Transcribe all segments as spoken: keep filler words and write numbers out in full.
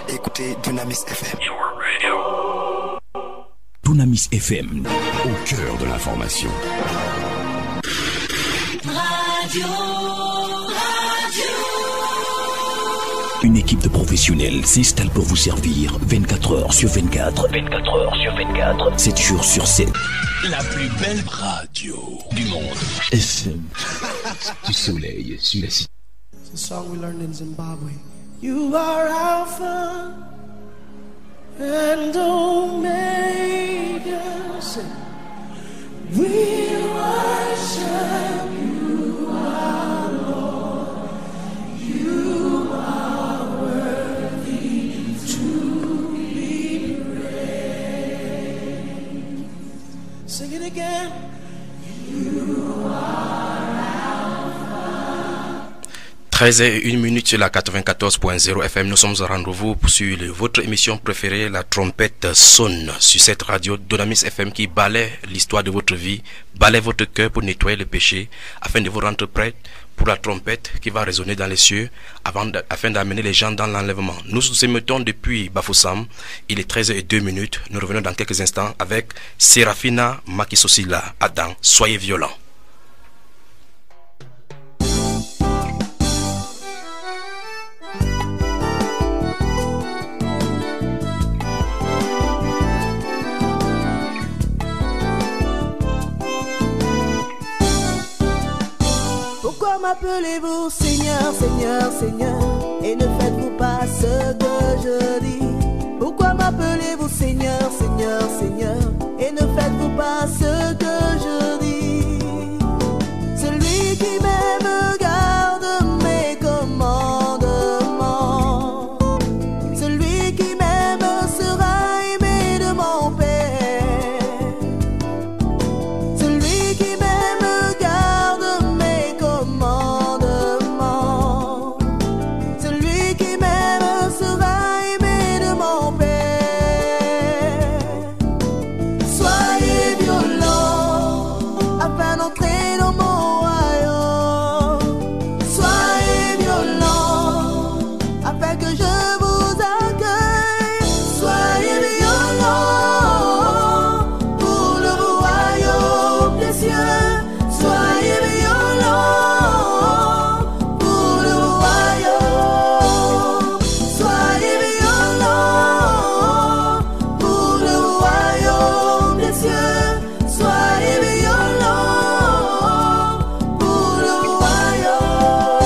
Écoutez Dunamis F M. Dunamis F M, au cœur de l'information. Radio, radio. Une équipe de professionnels s'installe pour vous servir vingt-quatre heures sur vingt-quatre. vingt-quatre heures sur vingt-quatre. sept jours sur sept. La plus belle radio du monde. F M. Du soleil sur la cité. It's a song we learned in Zimbabwe. You are Alpha and Omega. We worship you, our Lord. You are worthy to be praised. Sing it again. You are treize et une minutes sur la quatre-vingt-quatorze point zéro F M. Nous sommes au rendez-vous sur le, votre émission préférée, la trompette sonne sur cette radio Dunamis F M qui balaie l'histoire de votre vie, balaie votre cœur pour nettoyer le péché, afin de vous rendre prêts pour la trompette qui va résonner dans les cieux avant de, afin d'amener les gens dans l'enlèvement. Nous nous émettons depuis Bafoussam. Il est treize et deux minutes. Nous revenons dans quelques instants avec Serafina Makisosila. Adam, soyez violents. M'appelez-vous Seigneur, Seigneur, Seigneur, et ne faites-vous pas ce que je dis? Pourquoi m'appelez-vous Seigneur, Seigneur, Seigneur, et ne faites-vous pas ce que je dis? Celui qui m'aime garde mes commandements. Celui qui m'aime sera aimé de mon Père. Celui qui m'aime garde mes commandements. Celui qui m'aime sera aimé de mon Père. Soyez violents afin d'entrer dans mon royaume. Soyez violents afin que je vous accueille. Soyez violents pour le royaume des cieux. Soyez violents pour le royaume. Soyez violents pour le royaume des cieux. Soyez violents pour le royaume.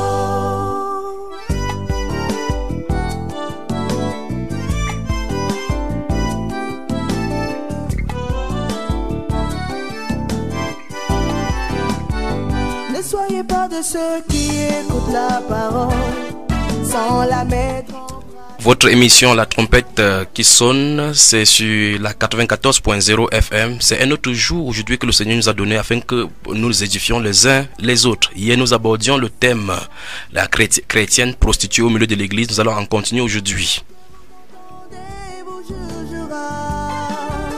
Ne soyez pas de ceux qui écoutent la parole sans la mettre en Votre émission La Trompette euh, qui sonne, c'est sur la quatre-vingt-quatorze point zéro F M. C'est un autre jour aujourd'hui que le Seigneur nous a donné afin que nous nous édifions les uns les autres. Hier, nous abordions le thème la chréti- chrétienne prostituée au milieu de l'église. Nous allons en continuer aujourd'hui. vous jugera.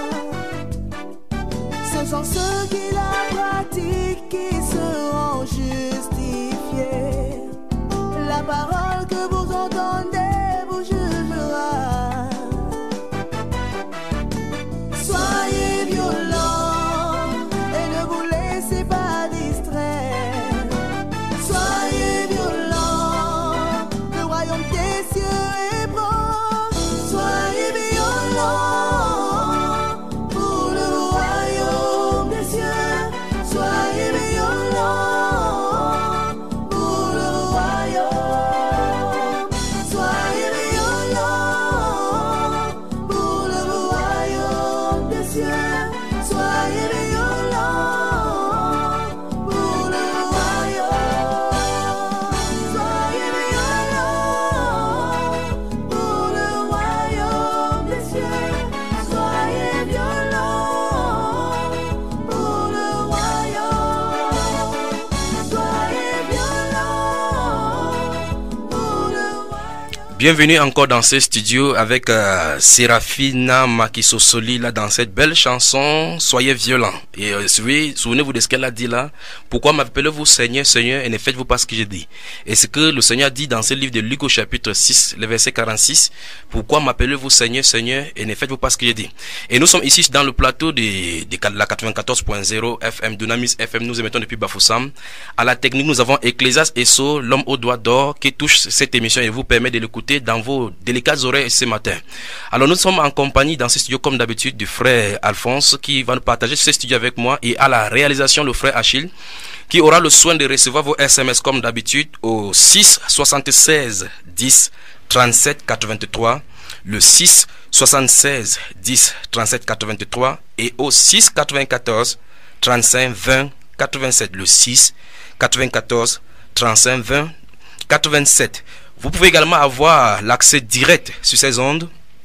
Ce sont ceux qui la pratiquent qui seront justifiés. La parole que vous entendez vous jugera. Soyez violents et ne vous laissez pas distraire. Soyez violents, le royaume des cieux est proche. Bienvenue encore dans ce studio avec euh, Serafina Makisosoli là dans cette belle chanson Soyez violents. Et euh, souvenez-vous de ce qu'elle a dit là. Pourquoi m'appelez-vous Seigneur, Seigneur et ne faites-vous pas ce que j'ai dit? Et ce que le Seigneur dit dans ce livre de Luc au chapitre six, le verset quarante-six. Pourquoi m'appelez-vous Seigneur, Seigneur et ne faites-vous pas ce que j'ai dit? Et nous sommes ici dans le plateau de, de la quatre-vingt-quatorze point zéro F M, Dunamis F M. Nous émettons depuis Bafoussam. À la technique, nous avons Ecclésias Esso, l'homme au doigt d'or, qui touche cette émission et vous permet de l'écouter dans vos délicates oreilles ce matin. Alors nous sommes en compagnie dans ce studio comme d'habitude du frère Alphonse qui va nous partager ce studio avec moi, et à la réalisation le frère Achille qui aura le soin de recevoir vos S M S comme d'habitude au six soixante-seize dix trente-sept quatre-vingt-trois, le six soixante-seize dix trente-sept quatre-vingt-trois et au six quatre-vingt-quatorze trente-cinq vingt quatre-vingt-sept, le six quatre-vingt-quatorze trente-cinq vingt quatre-vingt-sept. Vous pouvez également avoir l'accès direct sur ces ondes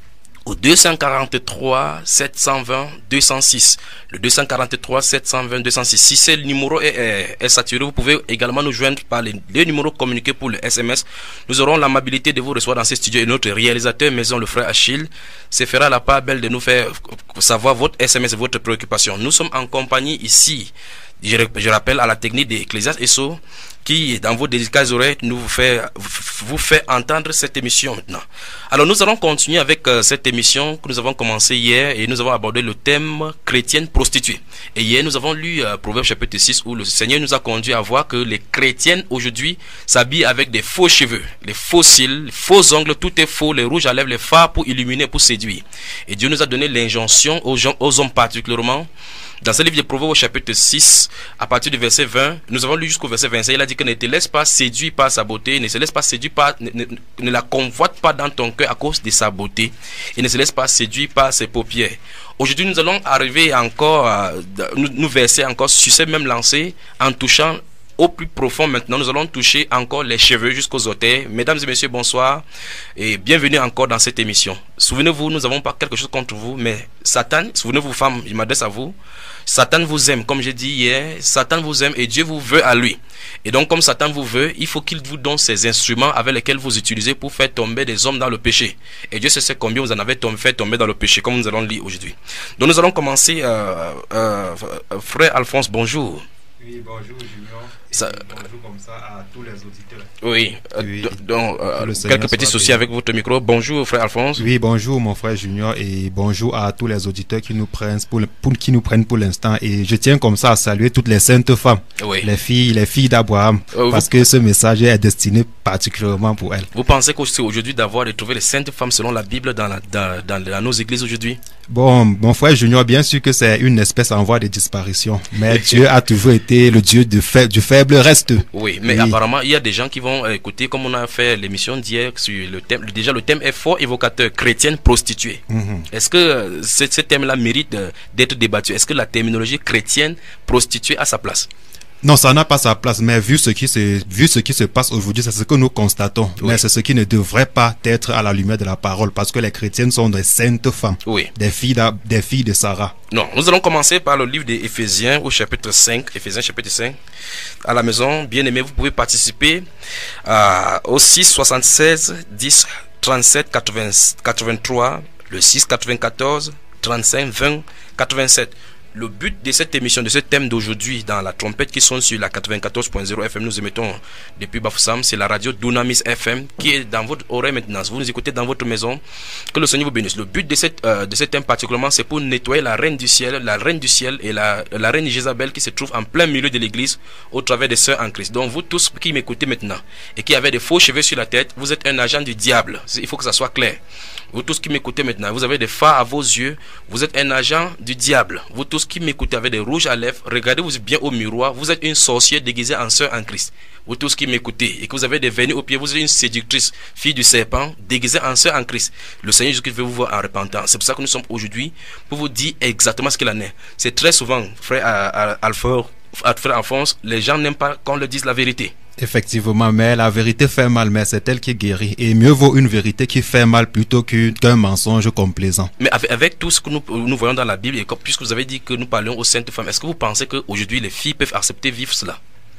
au deux cent quarante-trois sept cent vingt deux cent six. Le deux cent quarante-trois sept cent vingt deux cent six. Si ce numéro est, est, est saturé, vous pouvez également nous joindre par les, les numéros communiqués pour le S M S. Nous aurons l'amabilité de vous recevoir dans ce studio, et notre réalisateur maison, le frère Achille, se fera la part belle de nous faire savoir votre S M S et votre préoccupation. Nous sommes en compagnie ici, je, je rappelle, à la technique d'Ecclésias Esso, qui, dans vos délicates oreilles, nous vous fait, vous fait entendre cette émission maintenant. Alors, nous allons continuer avec euh, cette émission que nous avons commencé hier, et nous avons abordé le thème chrétienne prostituée. Et hier, nous avons lu euh, Proverbe chapitre six, où le Seigneur nous a conduit à voir que les chrétiennes aujourd'hui s'habillent avec des faux cheveux, les faux cils, les faux ongles, tout est faux, les rouges à lèvres, les fards pour illuminer, pour séduire. Et Dieu nous a donné l'injonction aux gens, aux hommes particulièrement. Dans ce livre de Proverbes au chapitre six, à partir du verset vingt, nous avons lu jusqu'au verset vingt-cinq, il a dit que ne te laisse pas séduire par sa beauté, ne se laisse pas séduire par, ne, ne, ne la convoite pas dans ton cœur à cause de sa beauté, et ne se laisse pas séduire par ses paupières. Aujourd'hui, nous allons arriver encore, à, nous, nous verser encore sur ces mêmes lancers en touchant au plus profond. Maintenant, nous allons toucher encore les cheveux jusqu'aux orteils. Mesdames et messieurs, bonsoir et bienvenue encore dans cette émission. Souvenez-vous, nous n'avons pas quelque chose contre vous, mais Satan, souvenez-vous femmes, je m'adresse à vous, Satan vous aime, comme j'ai dit hier, Satan vous aime et Dieu vous veut à lui. Et donc, comme Satan vous veut, il faut qu'il vous donne ces instruments avec lesquels vous utilisez pour faire tomber des hommes dans le péché. Et Dieu sait combien vous en avez tombé, fait tomber dans le péché, comme nous allons lire aujourd'hui. Donc, nous allons commencer. Euh, euh, frère Alphonse, bonjour. Oui, bonjour Junior. Ça... Bonjour comme ça à tous les auditeurs. Oui, oui. donc euh, quelques petits soucis avec votre micro. Bonjour frère Alphonse. Oui, bonjour mon frère Junior et bonjour à tous les auditeurs qui nous prennent pour, pour, qui nous prennent pour l'instant. Et je tiens comme ça à saluer toutes les saintes femmes, oui. les filles, les filles d'Abraham, euh, parce vous... que ce message est destiné particulièrement pour elles. Vous pensez que c'est aujourd'hui d'avoir de trouver les saintes femmes selon la Bible dans, la, dans, dans, dans nos églises aujourd'hui? Bon, mon frère Junior, bien sûr que c'est une espèce en voie de disparition, mais Dieu a toujours été le Dieu du, fa du faible reste. Oui, mais oui. Apparemment, il y a des gens qui vont écouter, comme on a fait l'émission d'hier sur le thème. Déjà, le thème est fort évocateur, chrétienne prostituée. Mm-hmm. Est-ce que ce, ce thème-là mérite d'être débattu? Est-ce que la terminologie chrétienne prostituée a sa place? Non, ça n'a pas sa place, mais vu ce qui se, vu ce qui se passe aujourd'hui, c'est ce que nous constatons. Oui. Mais c'est ce qui ne devrait pas être à la lumière de la parole, parce que les chrétiennes sont des saintes femmes, oui. des, filles des filles de Sarah. Non, nous allons commencer par le livre d'Éphésiens au chapitre cinq, Éphésiens chapitre cinq. À la maison, bien aimé, vous pouvez participer euh, au six soixante-seize dix trente-sept quatre-vingt-trois, le six quatre-vingt-quatorze trente-cinq vingt quatre-vingt-sept. Le but de cette émission, de ce thème d'aujourd'hui, dans la trompette qui sonne sur la quatre-vingt-quatorze point zéro F M, nous émettons depuis Bafoussam, c'est la radio Dunamis F M qui est dans votre oreille maintenant. Vous nous écoutez dans votre maison. Que le Seigneur vous bénisse. Le but de, cette, euh, de ce thème particulièrement, c'est pour nettoyer la reine du ciel, la reine du ciel et la, la reine Jézabel qui se trouve en plein milieu de l'église au travers des sœurs en Christ. Donc vous tous qui m'écoutez maintenant et qui avez des faux cheveux sur la tête, vous êtes un agent du diable. Il faut que ça soit clair. Vous tous qui m'écoutez maintenant, vous avez des fards à vos yeux, vous êtes un agent du diable. Vous tous qui m'écoutez avec des rouges à lèvres, regardez-vous bien au miroir, vous êtes une sorcière déguisée en sœur en Christ. Vous tous qui m'écoutez et que vous avez des vernis aux pieds, vous êtes une séductrice, fille du serpent, déguisée en sœur en Christ. Le Seigneur Jésus-Christ veut vous voir en repentance. C'est pour ça que nous sommes aujourd'hui pour vous dire exactement ce qu'il en est. C'est très souvent, frère Alphonse, frère Alphonse, les gens n'aiment pas qu'on leur dise la vérité. Effectivement, mais la vérité fait mal, mais c'est elle qui guérit. Et mieux vaut une vérité qui fait mal plutôt qu'un mensonge complaisant. Mais avec, avec tout ce que nous, nous voyons dans la Bible, et comme, puisque vous avez dit que nous parlons aux saintes femmes, est-ce que vous pensez qu'aujourd'hui les filles peuvent accepter vivre cela?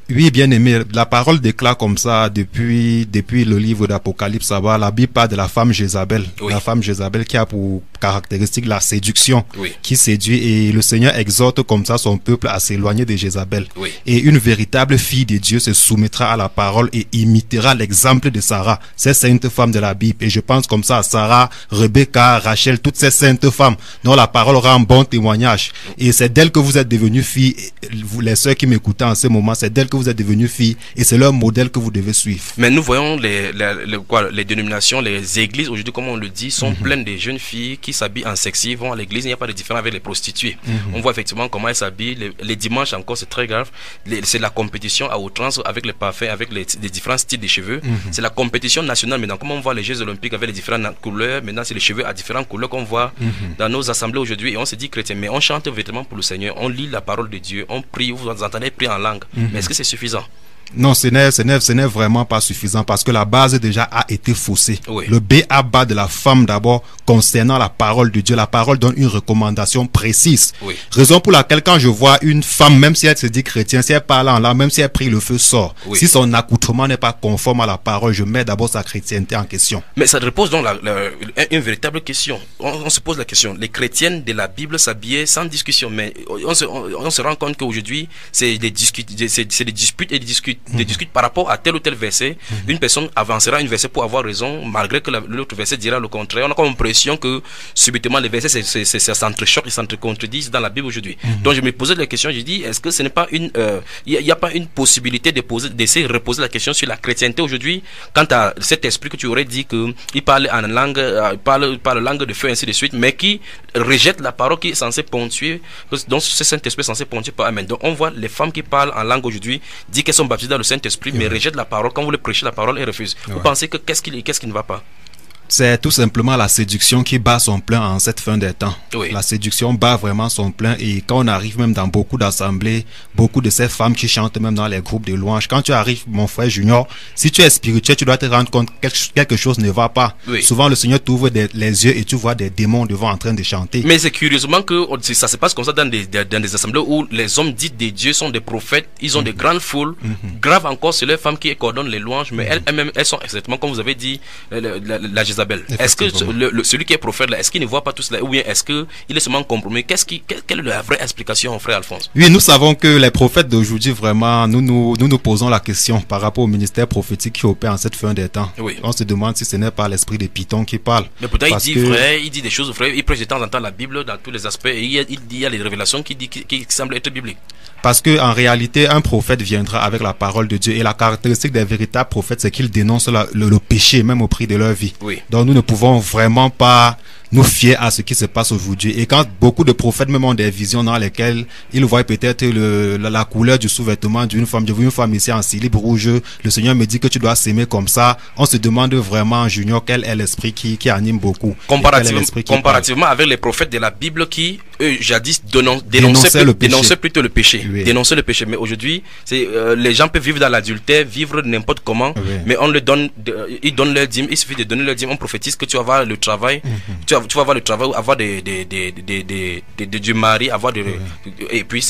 Oui, bien aimé. La parole déclare comme ça depuis depuis le livre d'Apocalypse. Ça va. La Bible parle de la femme Jézabel. Oui. La femme Jézabel qui a pour caractéristique la séduction, oui. qui séduit. Et le Seigneur exhorte comme ça son peuple à s'éloigner de Jézabel. Oui. Et une véritable fille de Dieu se soumettra à la parole et imitera l'exemple de Sarah, ces saintes femmes de la Bible. Et je pense comme ça à Sarah, Rebecca, Rachel, toutes ces saintes femmes dont la parole rend bon témoignage. Et c'est d'elles que vous êtes devenues filles. Vous, les sœurs qui m'écoutent en ce moment, c'est d'elles que vous êtes devenus filles et c'est leur modèle que vous devez suivre. Mais nous voyons les, les, les, quoi, les dénominations, les églises aujourd'hui, comme on le dit, sont mm-hmm. pleines de jeunes filles qui s'habillent en sexy, vont à l'église. Il n'y a pas de différence avec les prostituées. Mm-hmm. On voit effectivement comment elles s'habillent. Les, les dimanches encore, c'est très grave. C'est la compétition à outrance avec les parfums, avec les, les différents styles de cheveux. Mm-hmm. C'est la compétition nationale maintenant. Comme on voit les Jeux olympiques avec les différentes couleurs, maintenant c'est les cheveux à différentes couleurs qu'on voit mm-hmm. dans nos assemblées aujourd'hui. Et on se dit chrétien, mais on chante vêtements pour le Seigneur, on lit la parole de Dieu, on prie, vous entendez prier en langue. Mm-hmm. Mais est-ce que c'est suffisant? Non, ce n'est, ce n'est, ce n'est vraiment pas suffisant parce que la base déjà a été faussée. Oui. Le B A B A de la femme d'abord concernant la parole de Dieu. La parole donne une recommandation précise. Oui. Raison pour laquelle quand je vois une femme, même si elle se dit chrétienne, si elle parle en langue, même si elle prie, le feu sort. Oui. Si son accoutrement n'est pas conforme à la parole, je mets d'abord sa chrétienté en question. Mais ça repose donc la, la, une véritable question. On, on se pose la question. Les chrétiennes de la Bible s'habillaient sans discussion, mais on se, on, on se rend compte qu'aujourd'hui, c'est des, c'est, c'est des disputes et des discutes. Des discutes par rapport à tel ou tel verset. Mm-hmm. Une personne avancera un verset pour avoir raison, malgré que l'autre verset dira le contraire. On a comme l'impression que subitement les versets s'entrechoquent et s'entrecontredisent dans la Bible aujourd'hui. Mm-hmm. Donc je me posais la question, je dis, est-ce que ce n'est pas une, il euh, n'y a, a pas une possibilité de poser, d'essayer de reposer la question sur la chrétienté aujourd'hui, quant à cet esprit que tu aurais dit que il parle en langue, euh, il parle, il parle langue de feu ainsi de suite, mais qui rejette la parole qui est censée ponctuer, donc ce Saint-Esprit est censé ponctuer par Amen. Donc on voit les femmes qui parlent en langue aujourd'hui, disent qu'elles sont baptisées dans le Saint-Esprit, mais rejettent la parole. Quand vous le prêchez la parole, elles refusent. Ouais. Vous pensez que qu'est-ce qui, qu'est-ce qui ne va pas? C'est tout simplement la séduction qui bat son plein en cette fin des temps. Oui. La séduction bat vraiment son plein et quand on arrive même dans beaucoup d'assemblées, beaucoup de ces femmes qui chantent même dans les groupes de louanges, quand tu arrives, mon frère Junior, si tu es spirituel, tu dois te rendre compte que quelque chose ne va pas. Oui. Souvent, le Seigneur t'ouvre des, les yeux et tu vois des démons devant en train de chanter. Mais c'est curieusement que ça se passe comme ça dans des, dans des assemblées où les hommes dits des dieux sont des prophètes, ils ont mm-hmm. de grandes foules, mm-hmm. grave encore, c'est les femmes qui coordonnent les louanges, mais mm-hmm. elles, elles-mêmes, elles sont exactement comme vous avez dit, la, la, la, la Jézabel. Est-ce que le, le, celui qui est prophète là, est-ce qu'il ne voit pas tout cela ou bien est-ce qu'il est seulement compromis? Qu'est-ce qui, quelle, quelle est la vraie explication, frère Alphonse? Oui, nous savons que les prophètes d'aujourd'hui, vraiment, nous nous, nous nous posons la question par rapport au ministère prophétique qui opère en cette fin des temps. Oui. On se demande si ce n'est pas l'esprit de Python qui parle. Mais pourtant, il dit que... vrai, il dit des choses vraies, il prêche de temps en temps la Bible dans tous les aspects et il y a, il y a les révélations qui, dit, qui, qui semblent être bibliques. Parce que en réalité, un prophète viendra avec la parole de Dieu et la caractéristique des véritables prophètes, c'est qu'ils dénoncent la, le, le péché même au prix de leur vie. Oui. Donc nous ne pouvons vraiment pas nous fier à ce qui se passe aujourd'hui. Et quand beaucoup de prophètes même ont des visions dans lesquelles ils voient peut-être le, la, la couleur du sous-vêtement d'une femme, j'ai vu une femme ici en slip rouge, le Seigneur me dit que tu dois s'aimer comme ça, on se demande vraiment, Junior, quel est l'esprit qui, qui anime beaucoup. Comparativement, comparativement avec les prophètes de la Bible qui, eux, jadis dénonçaient, dénonçaient, le dénonçaient plutôt le péché. Oui. Dénonçaient le péché. Mais aujourd'hui, c'est, euh, les gens peuvent vivre dans l'adultère, vivre n'importe comment, oui. mais on le donne, de, ils donnent leur dîme, il suffit de donner leur dîme, on prophétise que tu vas avoir le travail, mm-hmm. tu vas tu vas avoir le travail, avoir des, des, des, des, des, des, des, du mari, avoir de, oui. et puis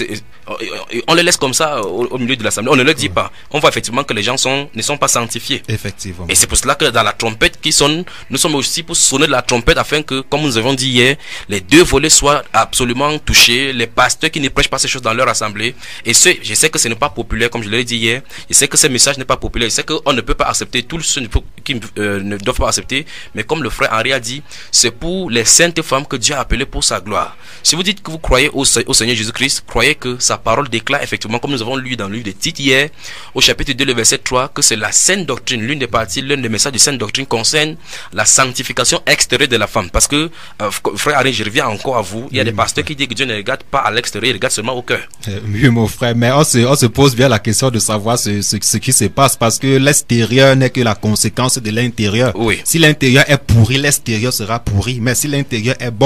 on les laisse comme ça au, au milieu de l'assemblée, on ne le dit oui. pas. On voit effectivement que les gens sont, ne sont pas sanctifiés. Effectivement. Et c'est pour cela que dans la trompette qui sonne, nous sommes aussi pour sonner de la trompette afin que, comme nous avons dit hier, les deux volets soient absolument touchés, les pasteurs qui ne prêchent pas ces choses dans leur assemblée. Et ce, je sais que ce n'est pas populaire, comme je l'ai dit hier, je sais que ce message n'est pas populaire, je sais qu'on ne peut pas accepter tous ceux qui euh, ne doivent pas accepter, mais comme le frère Henri a dit, c'est pour les saintes femmes que Dieu a appelées pour sa gloire. Si vous dites que vous croyez au, au Seigneur Jésus-Christ, croyez que sa parole déclare effectivement, comme nous avons lu dans le livre de Tite hier, au chapitre deux, le verset trois, que c'est la sainte doctrine, l'une des parties, l'un des messages de sainte doctrine concerne la sanctification extérieure de la femme. Parce que, euh, frère Henri, je reviens encore à vous, il y a oui, des pasteurs qui disent que Dieu ne regarde pas à l'extérieur, il regarde seulement au cœur. Euh, oui, mon frère, mais on se, on se pose bien la question de savoir ce, ce, ce qui se passe, parce que l'extérieur n'est que la conséquence de l'intérieur. Oui. Si l'intérieur est pourri, l'extérieur sera pourri, mais si l'intérieur est bon,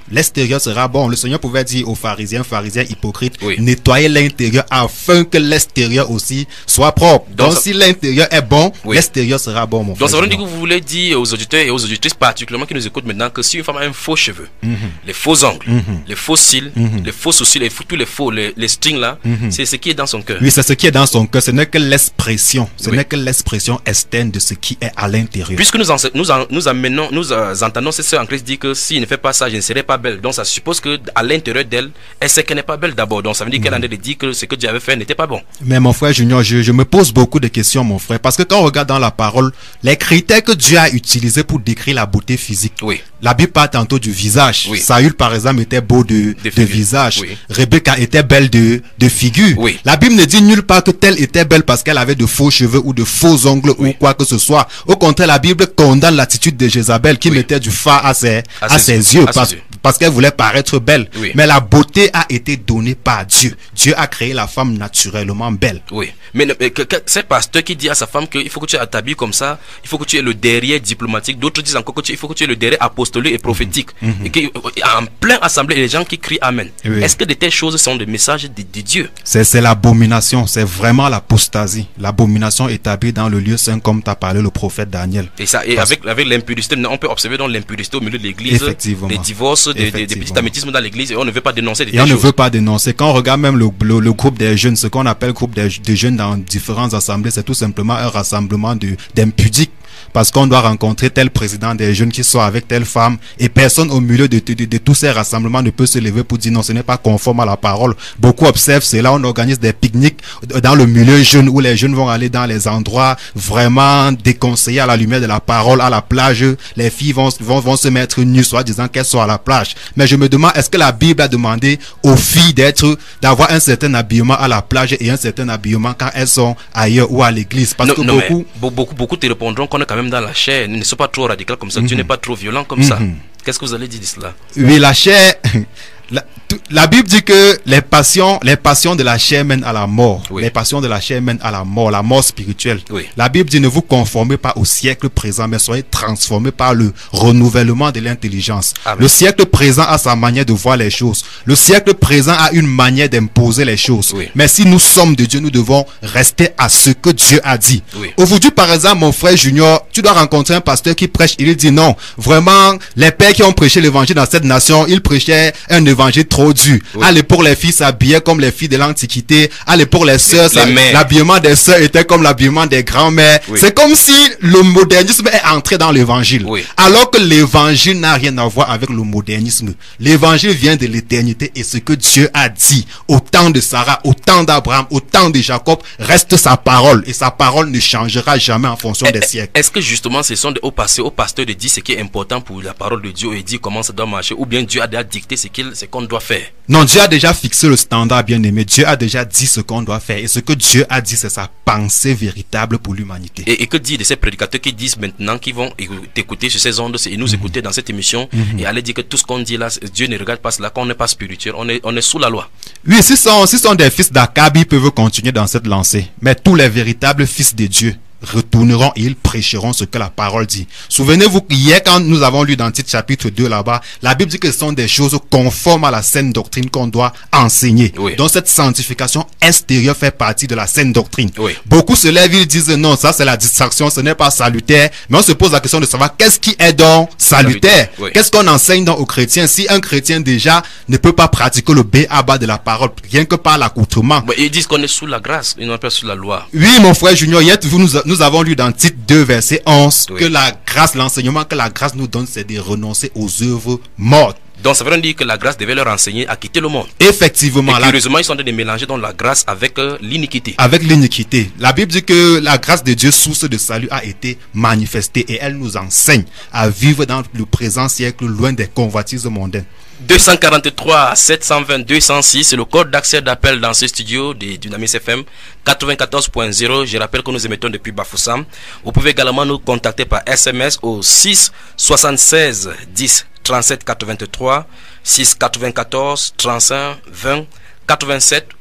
l'extérieur sera bon. Le Seigneur pouvait dire aux pharisiens, pharisiens hypocrites, oui. nettoyez l'intérieur afin que l'extérieur aussi soit propre. Donc, Donc ça... si l'intérieur est bon, oui. l'extérieur sera bon, mon Donc frère. ça veut dire que vous voulez dire aux auditeurs et aux auditrices particulièrement qui nous écoutent maintenant que si une femme a un faux cheveux, mm-hmm. les faux ongles, mm-hmm. les faux cils, mm-hmm. les faux sourcils, les, tous les faux, les, les strings là, mm-hmm. c'est ce qui est dans son cœur. Oui, c'est ce qui est dans son cœur. Ce n'est que l'expression. Ce oui. n'est que l'expression externe de ce qui est à l'intérieur. Puisque nous, en, nous, en, nous amenons, nous euh, entendons ces sœurs en Christ dire que s'il ne fait pas ça, je ne serai pas belle. Donc ça suppose que à l'intérieur d'elle, elle sait qu'elle n'est pas belle d'abord. Donc ça veut dire mmh. qu'elle en a dit que ce que Dieu avait fait n'était pas bon. Mais mon frère Junior, je, je me pose beaucoup de questions, mon frère, parce que quand on regarde dans la parole, les critères que Dieu a utilisés pour décrire la beauté physique, oui. la Bible parle tantôt du visage. Oui. Saül, par exemple, était beau de, de, de visage. Oui. Rebecca était belle de, de figure. Oui. La Bible ne dit nulle part que telle était belle parce qu'elle avait de faux cheveux ou de faux ongles oui. ou quoi que ce soit. Au contraire, la Bible condamne l'attitude de Jézabel qui oui. mettait du fard à ses, à à ses, ses yeux, à parce, ses yeux. parce qu'elle voulait paraître belle. Oui. Mais la beauté a été donnée par Dieu. Dieu a créé la femme naturellement belle. Oui. Mais, mais que, que, c'est pasteur qui dit à sa femme qu'il faut que tu t'habilles comme ça, il faut que tu aies le derrière diplomatique. D'autres disent encore qu'il faut que tu aies le derrière apostolique et prophétique. Mm-hmm. Et qu'en plein assemblée, les gens qui crient Amen. Oui. Est-ce que de telles choses sont des messages de, de Dieu? C'est, c'est l'abomination. C'est vraiment l'apostasie. L'abomination établie dans le lieu saint comme t'a parlé le prophète Daniel. Et ça, et avec, avec l'impudicité, on peut observer dans l'impudicité au milieu de l'église, des divorces, des, des, des petits amétismes dans l'église, et on ne veut pas dénoncer des Et on choses. ne veut pas dénoncer. Quand on regarde même le, le, le groupe des jeunes, ce qu'on appelle le groupe des, des jeunes dans différentes assemblées, c'est tout simplement un rassemblement de, d'impudiques. Parce qu'on doit rencontrer tel président des jeunes qui soit avec telle femme et personne au milieu de, de, de, de tous ces rassemblements ne peut se lever pour dire non, ce n'est pas conforme à la parole. Beaucoup observent cela, on organise des pique-niques dans le milieu jeune où les jeunes vont aller dans les endroits vraiment déconseillés à la lumière de la parole, à la plage. Les filles vont, vont, vont se mettre nues, soit disant qu'elles sont à la plage. Mais je me demande, est-ce que la Bible a demandé aux filles d'être, d'avoir un certain habillement à la plage et un certain habillement quand elles sont ailleurs ou à l'église? Parce non, que non, beaucoup, beaucoup, beaucoup te répondront qu'on est quand même dans la chair, ne sois pas trop radical comme ça, mm-hmm. tu n'es pas trop violent comme mm-hmm. ça. Qu'est-ce que vous allez dire de cela? Oui, la chair, la, la Bible dit que les passions, les passions de la chair mènent à la mort. Oui. Les passions de la chair mènent à la mort, la mort spirituelle. Oui. La Bible dit ne vous conformez pas au siècle présent, mais soyez transformés par le renouvellement de l'intelligence. Amen. Le siècle présent a sa manière de voir les choses. Le siècle présent a une manière d'imposer les choses. Oui. Mais si nous sommes de Dieu, nous devons rester à ce que Dieu a dit. Oui. Aujourd'hui, par exemple, mon frère Junior, tu dois rencontrer un pasteur qui prêche, il dit non, vraiment, les pères qui ont prêché l'évangile dans cette nation, ils prêchaient un évangile trop dur. Oui. Allez, pour les filles s'habillaient comme les filles de l'Antiquité. Allez, pour les sœurs, l'habillement des sœurs était comme l'habillement des grands-mères. Oui. C'est comme si le modernisme est entré dans l'évangile. Oui. Alors que l'évangile n'a rien à voir avec le modernisme. L'évangile vient de l'éternité et ce que Dieu a dit au temps de Sarah, au temps d'Abraham, au temps de Jacob, reste sa parole. Et sa parole ne changera jamais en fonction et, des siècles. Est-ce que justement ce sont des hauts passés, aux pasteurs de dire ce qui est important pour la parole de Dieu et dire comment ça doit marcher, ou bien Dieu a déjà dicté ce qu'il, ce qu'on doit faire? Non, Dieu a déjà fixé le standard, bien aimé. Dieu a déjà dit ce qu'on doit faire. Et ce que Dieu a dit, c'est sa pensée véritable pour l'humanité. Et, et que dire de ces prédicateurs qui disent maintenant qu'ils vont t'écouter sur ces ondes et nous mm-hmm. écouter dans cette émission mm-hmm. et aller dire que tout ce qu'on dit là, Dieu ne regarde pas cela, qu'on n'est pas spirituel, on est, on est sous la loi. Oui, si sont, si sont des fils d'Akab, ils peuvent continuer dans cette lancée. Mais tous les véritables fils de Dieu retourneront et ils prêcheront ce que la parole dit. Souvenez-vous qu'hier, quand nous avons lu dans Tite chapitre deux là-bas, la Bible dit que ce sont des choses conformes à la saine doctrine qu'on doit enseigner. Oui. Donc cette sanctification extérieure fait partie de la saine doctrine. Oui. Beaucoup se lèvent, ils disent non, ça c'est la distraction, ce n'est pas salutaire. Mais on se pose la question de savoir qu'est-ce qui est donc salutaire. Oui. Qu'est-ce qu'on enseigne donc aux chrétiens? Si un chrétien déjà ne peut pas pratiquer le B A B A de la parole, rien que par l'accoutrement. Mais ils disent qu'on est sous la grâce, ils n'ont pas sous la loi. Oui, mon frère Junior, hier, vous nous Nous avons lu dans Tite deux, verset onze, oui. que la grâce, l'enseignement que la grâce nous donne, c'est de renoncer aux œuvres mortes. Donc ça veut dire que la grâce devait leur enseigner à quitter le monde. Effectivement. Et curieusement, la... ils sont en train de mélanger dans la grâce avec euh, l'iniquité. Avec l'iniquité. La Bible dit que la grâce de Dieu, source de salut, a été manifestée et elle nous enseigne à vivre dans le présent siècle loin des convoitises mondaines. deux cent quarante-trois sept cent vingt deux cent six, c'est le code d'accès d'appel dans ce studio de Dunamis F M quatre-vingt-quatorze point zéro. Je rappelle que nous émettons depuis Bafoussam. Vous pouvez également nous contacter par S M S au six soixante-seize dix trente-sept quatre-vingt-trois, six quatre-vingt-quatorze trente-cinq vingt quatre-vingt-sept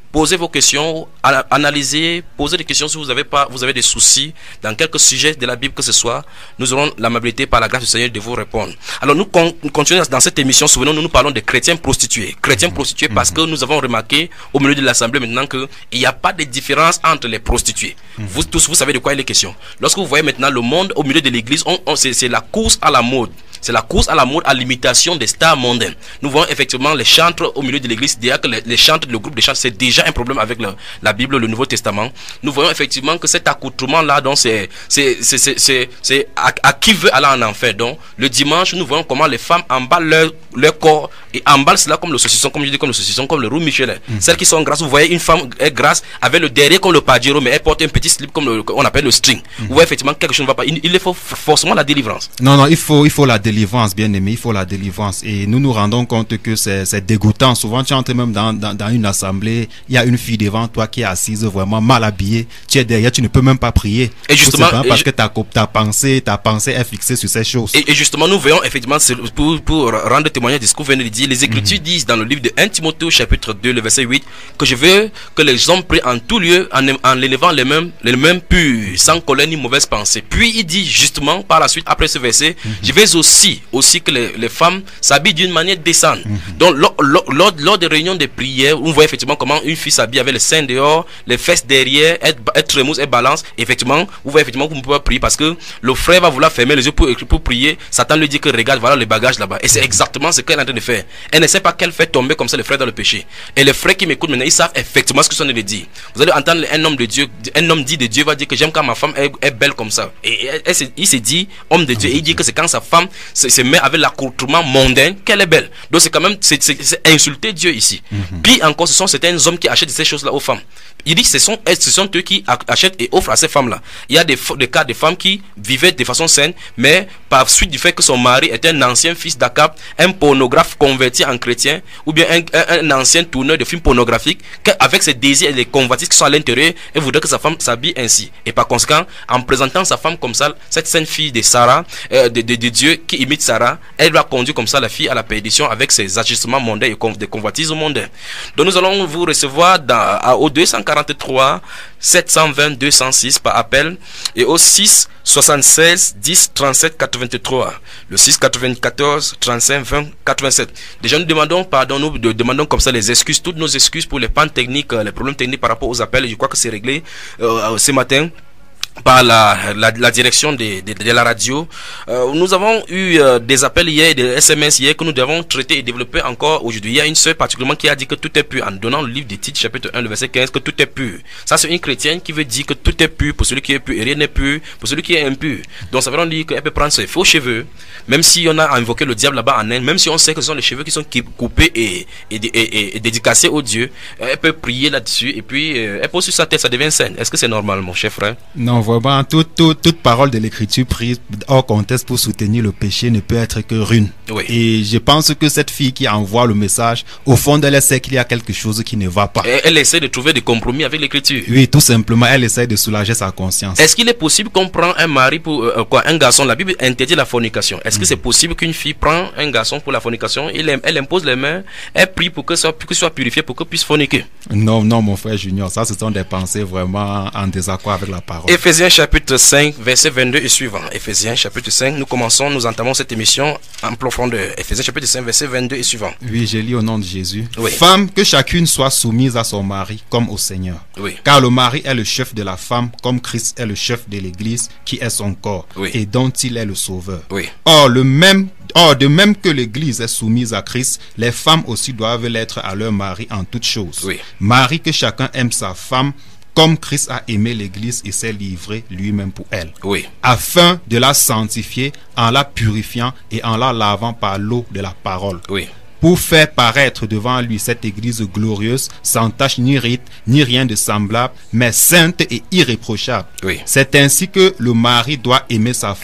posez vos questions, analysez, posez des questions si vous avez pas, vous avez des soucis dans quelques sujets de la Bible que ce soit. Nous aurons l'amabilité par la grâce du Seigneur de vous répondre. Alors nous, con, nous continuons dans cette émission. Souvenons-nous, nous parlons des chrétiens prostitués. Chrétiens prostitués parce que nous avons remarqué au milieu de l'assemblée maintenant qu'il n'y a pas de différence entre les prostituées. Vous tous, vous savez de quoi il est question. Lorsque vous voyez maintenant le monde au milieu de l'église, on, on, c'est, c'est la course à la mode. C'est la course à la mode, à l'imitation des stars mondaines. Nous voyons effectivement les chantres au milieu de l'église. Déjà que les, les chantres, le groupe de chantres, c'est déjà un problème avec le, la Bible, le Nouveau Testament. Nous voyons effectivement que cet accoutrement-là, donc c'est, c'est, c'est, c'est, c'est, c'est à, à qui veut aller en enfer. Donc, le dimanche, nous voyons comment les femmes emballent leur, leur corps et emballent cela comme le saucisson, comme je dis, comme le saucisson, comme le roux Michelin. Mm-hmm. Celles qui sont grasses, vous voyez une femme est grasse avec le derrière comme le pajero, mais elle porte un petit slip comme le, on appelle le string. Mm-hmm. Vous voyez effectivement quelque chose ne va pas. Il, il faut forcément la délivrance. Non, non, il faut, il faut la délivrance, bien aimé, il faut la délivrance. Et nous nous rendons compte que c'est, c'est dégoûtant. Souvent, tu entres même dans, dans, dans une assemblée, il y a une fille devant toi qui est assise vraiment mal habillée. Tu es derrière, tu ne peux même pas prier. Et justement, et parce je... que ta, ta pensée, ta pensée est fixée sur ces choses. Et, et justement, nous voyons effectivement, pour, pour rendre témoignage de ce que vous venez de dire, les Écritures mm-hmm. disent dans le livre de premier Timothée, chapitre deux, le verset huit, que je veux que les hommes prient en tout lieu, en, en élevant les mêmes, les mêmes purs, sans colère ni mauvaise pensée. Puis il dit justement, par la suite, après ce verset, mm-hmm. je vais aussi, aussi que les, les femmes s'habillent d'une manière décente. Mm-hmm. Donc, lors, lors, lors, lors des réunions de prière, on voit effectivement comment une fille s'habille avec les seins dehors, les fesses derrière, elle, elle trémousse, elle balance. Effectivement, vous voyez effectivement que vous ne pouvez pas prier parce que le frère va vouloir fermer les yeux pour, pour prier. Satan lui dit que regarde, voilà le bagage là-bas. Et c'est exactement ce qu'elle est en train de faire. Elle ne sait pas qu'elle fait tomber comme ça le frère dans le péché. Et les frères qui m'écoutent maintenant, ils savent effectivement ce que sont en train de dire. Vous allez entendre un homme de Dieu, un homme dit de Dieu va dire que j'aime quand ma femme est, est belle comme ça. Et elle, elle, elle, il se dit, homme de Dieu, et il dit que c'est quand sa femme se, se met avec l'accoutrement mondain qu'elle est belle. Donc c'est quand même, c'est, c'est, c'est insulter Dieu ici. Mm-hmm. Puis encore, ce sont certains hommes qui achètent ces choses-là aux femmes. Il dit que ce sont, ce sont eux qui achètent et offrent à ces femmes-là. Il y a des, des cas de femmes qui vivaient de façon saine, mais par suite du fait que son mari était un ancien fils d'Akab, un pornographe converti en chrétien, ou bien un, un, un ancien tourneur de films pornographiques, avec ses désirs et les convoitises qui sont à l'intérieur, et voudrait que sa femme s'habille ainsi. Et par conséquent, en présentant sa femme comme ça, cette sainte fille de Sarah, euh, de, de, de Dieu qui imite Sarah, elle va conduire comme ça la fille à la perdition avec ses ajustements mondains et des convoitises mondains. Donc nous allons vous recevoir dans, à, au deux cent quarante-trois sept cent vingt deux cent six par appel et au six soixante-seize dix trente-sept quatre-vingt-trois, le six quatre-vingt-quatorze trente-cinq vingt quatre-vingt-sept. Déjà nous demandons pardon, nous de, demandons comme ça les excuses, toutes nos excuses pour les pannes techniques, les problèmes techniques par rapport aux appels. Je crois que c'est réglé euh, ce matin par la, la, la direction de, de, de la radio. Euh, nous avons eu euh, des appels hier, des S M S hier que nous devons traiter et développer encore aujourd'hui. Il y a une sœur particulièrement qui a dit que tout est pur en donnant le livre des titres chapitre un le verset quinze que tout est pur. Ça c'est une chrétienne qui veut dire que tout est pur pour celui qui est pur et rien n'est pur pour celui qui est impur. Donc ça veut dire qu'elle peut prendre ses faux cheveux, même si on a invoqué le diable là-bas en Inde, même si on sait que ce sont les cheveux qui sont coupés et, et, et, et, et dédicacés au Dieu, elle peut prier là-dessus et puis euh, elle pose sur sa tête, ça devient saine. Est-ce que c'est normal, mon cher frère? Non, vraiment, toute, toute, toute parole de l'écriture prise hors contexte pour soutenir le péché ne peut être que ruine. Oui. Et je pense que cette fille qui envoie le message, au fond d'elle, elle sait qu'il y a quelque chose qui ne va pas. Et elle essaie de trouver des compromis avec l'écriture. Oui, tout simplement, elle essaie de soulager sa conscience. Est-ce qu'il est possible qu'on prend un mari pour euh, quoi, un garçon? La Bible interdit la fornication. Est-ce mm. que c'est possible qu'une fille prend un garçon pour la fornication? Elle, elle impose les mains, elle prie pour que soit, pour que soit purifié, pour que puisse forniquer? Non, non, mon frère Junior, ça, ce sont des pensées vraiment en désaccord avec la parole. Éphésiens chapitre cinq, verset vingt-deux et suivant. Éphésiens chapitre cinq, nous commençons, nous entamons cette émission en profondeur. Éphésiens chapitre cinq, verset vingt-deux et suivant. Oui, j'ai lu au nom de Jésus. Oui. Femme, que chacune soit soumise à son mari comme au Seigneur. Oui. Car le mari est le chef de la femme, comme Christ est le chef de l'Église, qui est son corps, oui. et dont il est le sauveur. Oui. Or, le même Or, de même que l'Église est soumise à Christ, les femmes aussi doivent l'être à leur mari en toutes choses. Oui. Mari, que chacun aime sa femme, comme Christ a aimé l'Église et s'est livré lui-même pour elle, oui. afin de la sanctifier en la purifiant et en la lavant par l'eau de la parole. Oui. Pour faire paraître devant lui cette église glorieuse, sans tache ni rite, ni rien de semblable, mais sainte et irréprochable. Oui. C'est ainsi que le mari doit aimer sa femme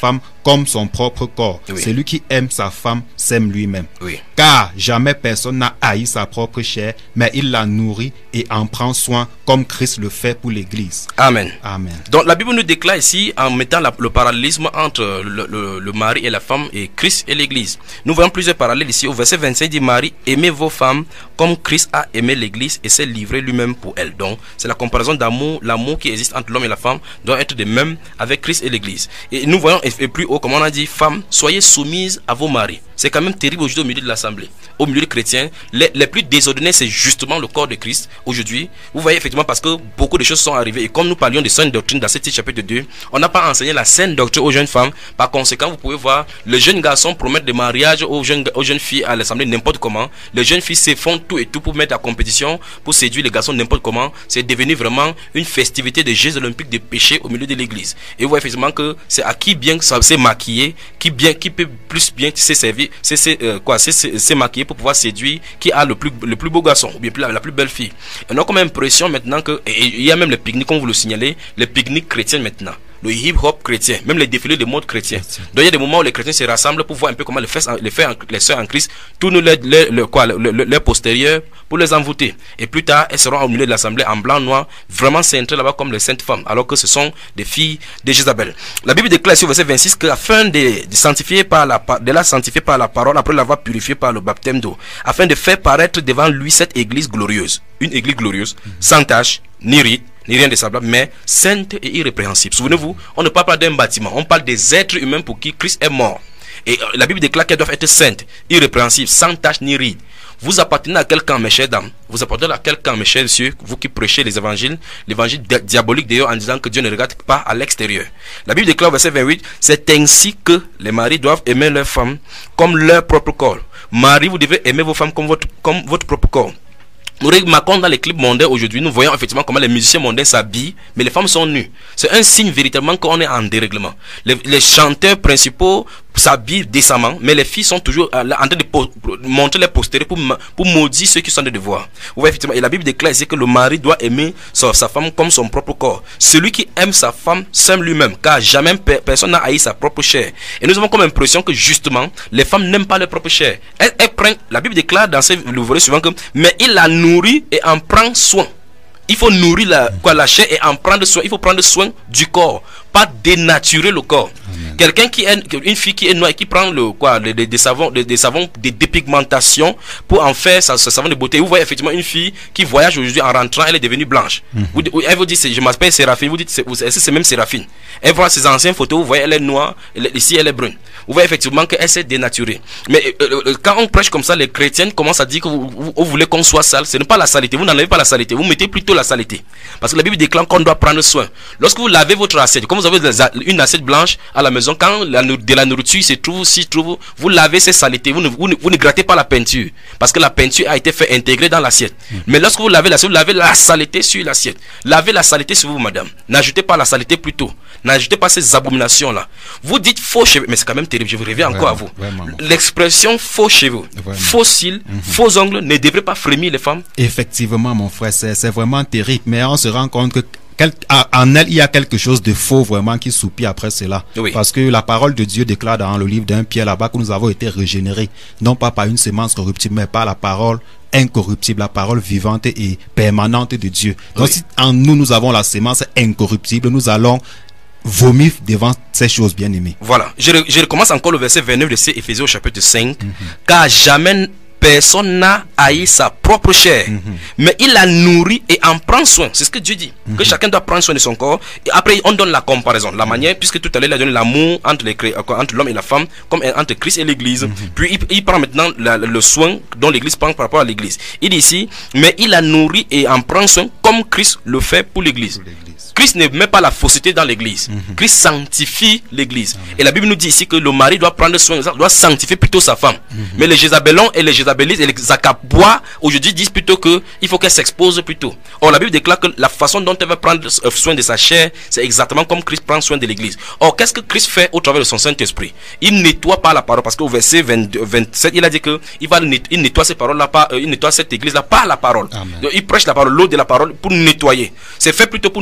comme son propre corps. Oui. Celui qui aime sa femme s'aime lui-même. Oui. Car jamais personne n'a haï sa propre chair, mais il la nourrit et en prend soin comme Christ le fait pour l'Église. Amen. Amen. Donc la Bible nous déclare ici, en mettant la, le parallélisme entre le, le, le mari et la femme et Christ et l'Église. Nous voyons plusieurs parallèles ici. Au verset vingt-cinq, il dit: Marie, aimez vos femmes comme Christ a aimé l'Église et s'est livré lui-même pour elle. Donc c'est la comparaison d'amour. L'amour qui existe entre l'homme et la femme doit être de même avec Christ et l'Église. Et nous voyons, et plus haut, comme on a dit, femmes, soyez soumises à vos maris. C'est quand même terrible aujourd'hui au milieu de l'assemblée. Au milieu des chrétiens, les, les plus désordonnés, c'est justement le corps de Christ. Aujourd'hui, vous voyez effectivement, parce que beaucoup de choses sont arrivées. Et comme nous parlions de sainte doctrine dans ce titre chapitre deux, on n'a pas enseigné la sainte doctrine aux jeunes femmes. Par conséquent, vous pouvez voir, les jeunes garçons promettent des mariages aux jeunes, aux jeunes filles à l'assemblée n'importe comment. Les jeunes filles se font tout et tout pour mettre la compétition, pour séduire les garçons n'importe comment. C'est devenu vraiment une festivité des Jeux olympiques de péché au milieu de l'église. Et vous voyez effectivement que c'est à qui bien s'est maquillé, qui bien, qui peut plus bien s'est servi, c'est euh, quoi, c'est maquillé pour pouvoir séduire, qui a le plus le plus beau garçon ou bien la, la plus belle fille. On a comme impression maintenant que il y a même les pique-niques, comme vous le signalez, les pique-niques chrétiens maintenant. Le hip-hop chrétien, même les défilés de mode chrétien. Donc il y a des moments où les chrétiens se rassemblent pour voir un peu comment les frères, les frères, les sœurs en Christ tournent leur, leur, leur, quoi, leur, leur, leur postérieur pour les envoûter. Et plus tard, elles seront au milieu de l'assemblée en blanc, noir, vraiment cintrées là-bas comme les saintes femmes, alors que ce sont des filles de Jézabel. La Bible déclare sur verset vingt-six qu'afin de, de, sanctifier par la, de la sanctifier par la parole, après l'avoir purifiée par le baptême d'eau, afin de faire paraître devant lui cette église glorieuse, une église glorieuse, mm-hmm. sans tache, ni rite, ni rien de semblable, mais sainte et irrépréhensible. Souvenez-vous, on ne parle pas d'un bâtiment, on parle des êtres humains pour qui Christ est mort. Et la Bible déclare qu'elles doivent être saintes, irrépréhensibles, sans tache ni ride. Vous appartenez à quel camp, mes chers dames? Vous appartenez à quel camp, mes chers messieurs? Vous qui prêchez les évangiles, l'évangile diabolique d'ailleurs, en disant que Dieu ne regarde pas à l'extérieur. La Bible déclare au verset vingt-huit: c'est ainsi que les maris doivent aimer leurs femmes comme leur propre corps. Marie, vous devez aimer vos femmes comme votre, comme votre propre corps. Nous remarquons dans les clips mondains aujourd'hui, nous voyons effectivement comment les musiciens mondains s'habillent, mais les femmes sont nues. C'est un signe véritablement qu'on est en dérèglement. Les, les chanteurs principaux s'habillent décemment, mais les filles sont toujours en train de montrer les postérieurs pour, pour maudire ceux qui sont de devoir. Vous voyez effectivement, et la Bible déclare ici que le mari doit aimer sa, sa femme comme son propre corps. Celui qui aime sa femme s'aime lui-même, car jamais pe personne n'a haï sa propre chair. Et nous avons comme impression que justement, les femmes n'aiment pas leur propre chair. Elles, elles prennent, la Bible déclare dans le volet suivant que, mais il la nourrit et en prend soin. Il faut nourrir la, quoi, la chair et en prendre soin. Il faut prendre soin du corps, pas dénaturer le corps. Quelqu'un qui est une fille qui est noire et qui prend le quoi des de, de savons des de savons de dépigmentation pour en faire sa, sa savon de beauté. Vous voyez effectivement une fille qui voyage aujourd'hui en rentrant, elle est devenue blanche. Mm-hmm. vous, elle vous dit je m'appelle Séraphine, vous dites c'est c'est même Séraphine. Elle voit ses anciennes photos, vous voyez elle est noire, elle, ici elle est brune. Vous voyez effectivement qu'elle s'est dénaturée. Mais euh, euh, quand on prêche comme ça, les chrétiennes commencent à dire que vous, vous, vous voulez qu'on soit sale. Ce n'est pas la saleté, vous n'enlevez pas la saleté, vous mettez plutôt la saleté. Parce que la Bible déclare qu'on doit prendre soin. Lorsque vous lavez votre assiette, comme vous avez une assiette blanche à la maison, quand la, de la nourriture se trouve, si trouve, vous lavez ces saletés, vous ne, vous, ne, vous ne grattez pas la peinture, parce que la peinture a été fait intégrer dans l'assiette. Mmh. Mais lorsque vous lavez l'assiette, vous lavez la saleté sur l'assiette. Lavez la saleté sur vous, madame. N'ajoutez pas la saleté plus tôt. N'ajoutez pas ces abominations-là. Vous dites faux cheveux, mais c'est quand même terrible, je vous reviens encore à vous. L'expression faux cheveux, vraiment. Faux cils, mmh. faux ongles ne devrait pas frémir les femmes. Effectivement, mon frère, c'est vraiment terrible, mais on se rend compte que Quel, en elle, il y a quelque chose de faux vraiment qui soupire après cela. Oui. Parce que la parole de Dieu déclare dans le livre d'un Pierre là-bas que nous avons été régénérés, non pas par une semence corruptible, mais par la parole incorruptible, la parole vivante et permanente de Dieu. Donc oui. si en nous, nous avons la semence incorruptible, nous allons vomir devant ces choses bien aimées. Voilà. Je, je recommence encore le verset vingt-neuf de ces Éphésiens au chapitre cinq. Mm-hmm. Car jamais personne n'a haï sa propre chair, mm-hmm. mais il la nourrit et en prend soin. C'est ce que Dieu dit, mm-hmm. que chacun doit prendre soin de son corps. Et après, on donne la comparaison, la manière, puisque tout à l'heure, il a donné l'amour entre, les, entre l'homme et la femme, comme entre Christ et l'Église. Mm-hmm. Puis il, il prend maintenant la, le soin dont l'Église prend par rapport à l'Église. Il dit ici, mais il la nourrit et en prend soin comme Christ le fait pour l'Église. Christ ne met pas la fausseté dans l'église. Mm-hmm. Christ sanctifie l'église. Mm-hmm. Et la Bible nous dit ici que le mari doit prendre soin, doit sanctifier plutôt sa femme. Mm-hmm. Mais les Jézabelons et les Jézabélites et les Zacabois aujourd'hui disent plutôt que il faut qu'elle s'expose plutôt. Or la Bible déclare que la façon dont elle va prendre soin de sa chair, c'est exactement comme Christ prend soin de l'église. Or qu'est-ce que Christ fait au travers de son Saint-Esprit? Il nettoie par la parole, parce qu'au verset vingt-deux, vingt-sept, il a dit que il va il nettoie ces paroles là, par, euh, il nettoie cette église là par la parole. Donc, il prêche la parole, l'eau de la parole pour nettoyer. C'est fait plutôt pour nettoyer. Mais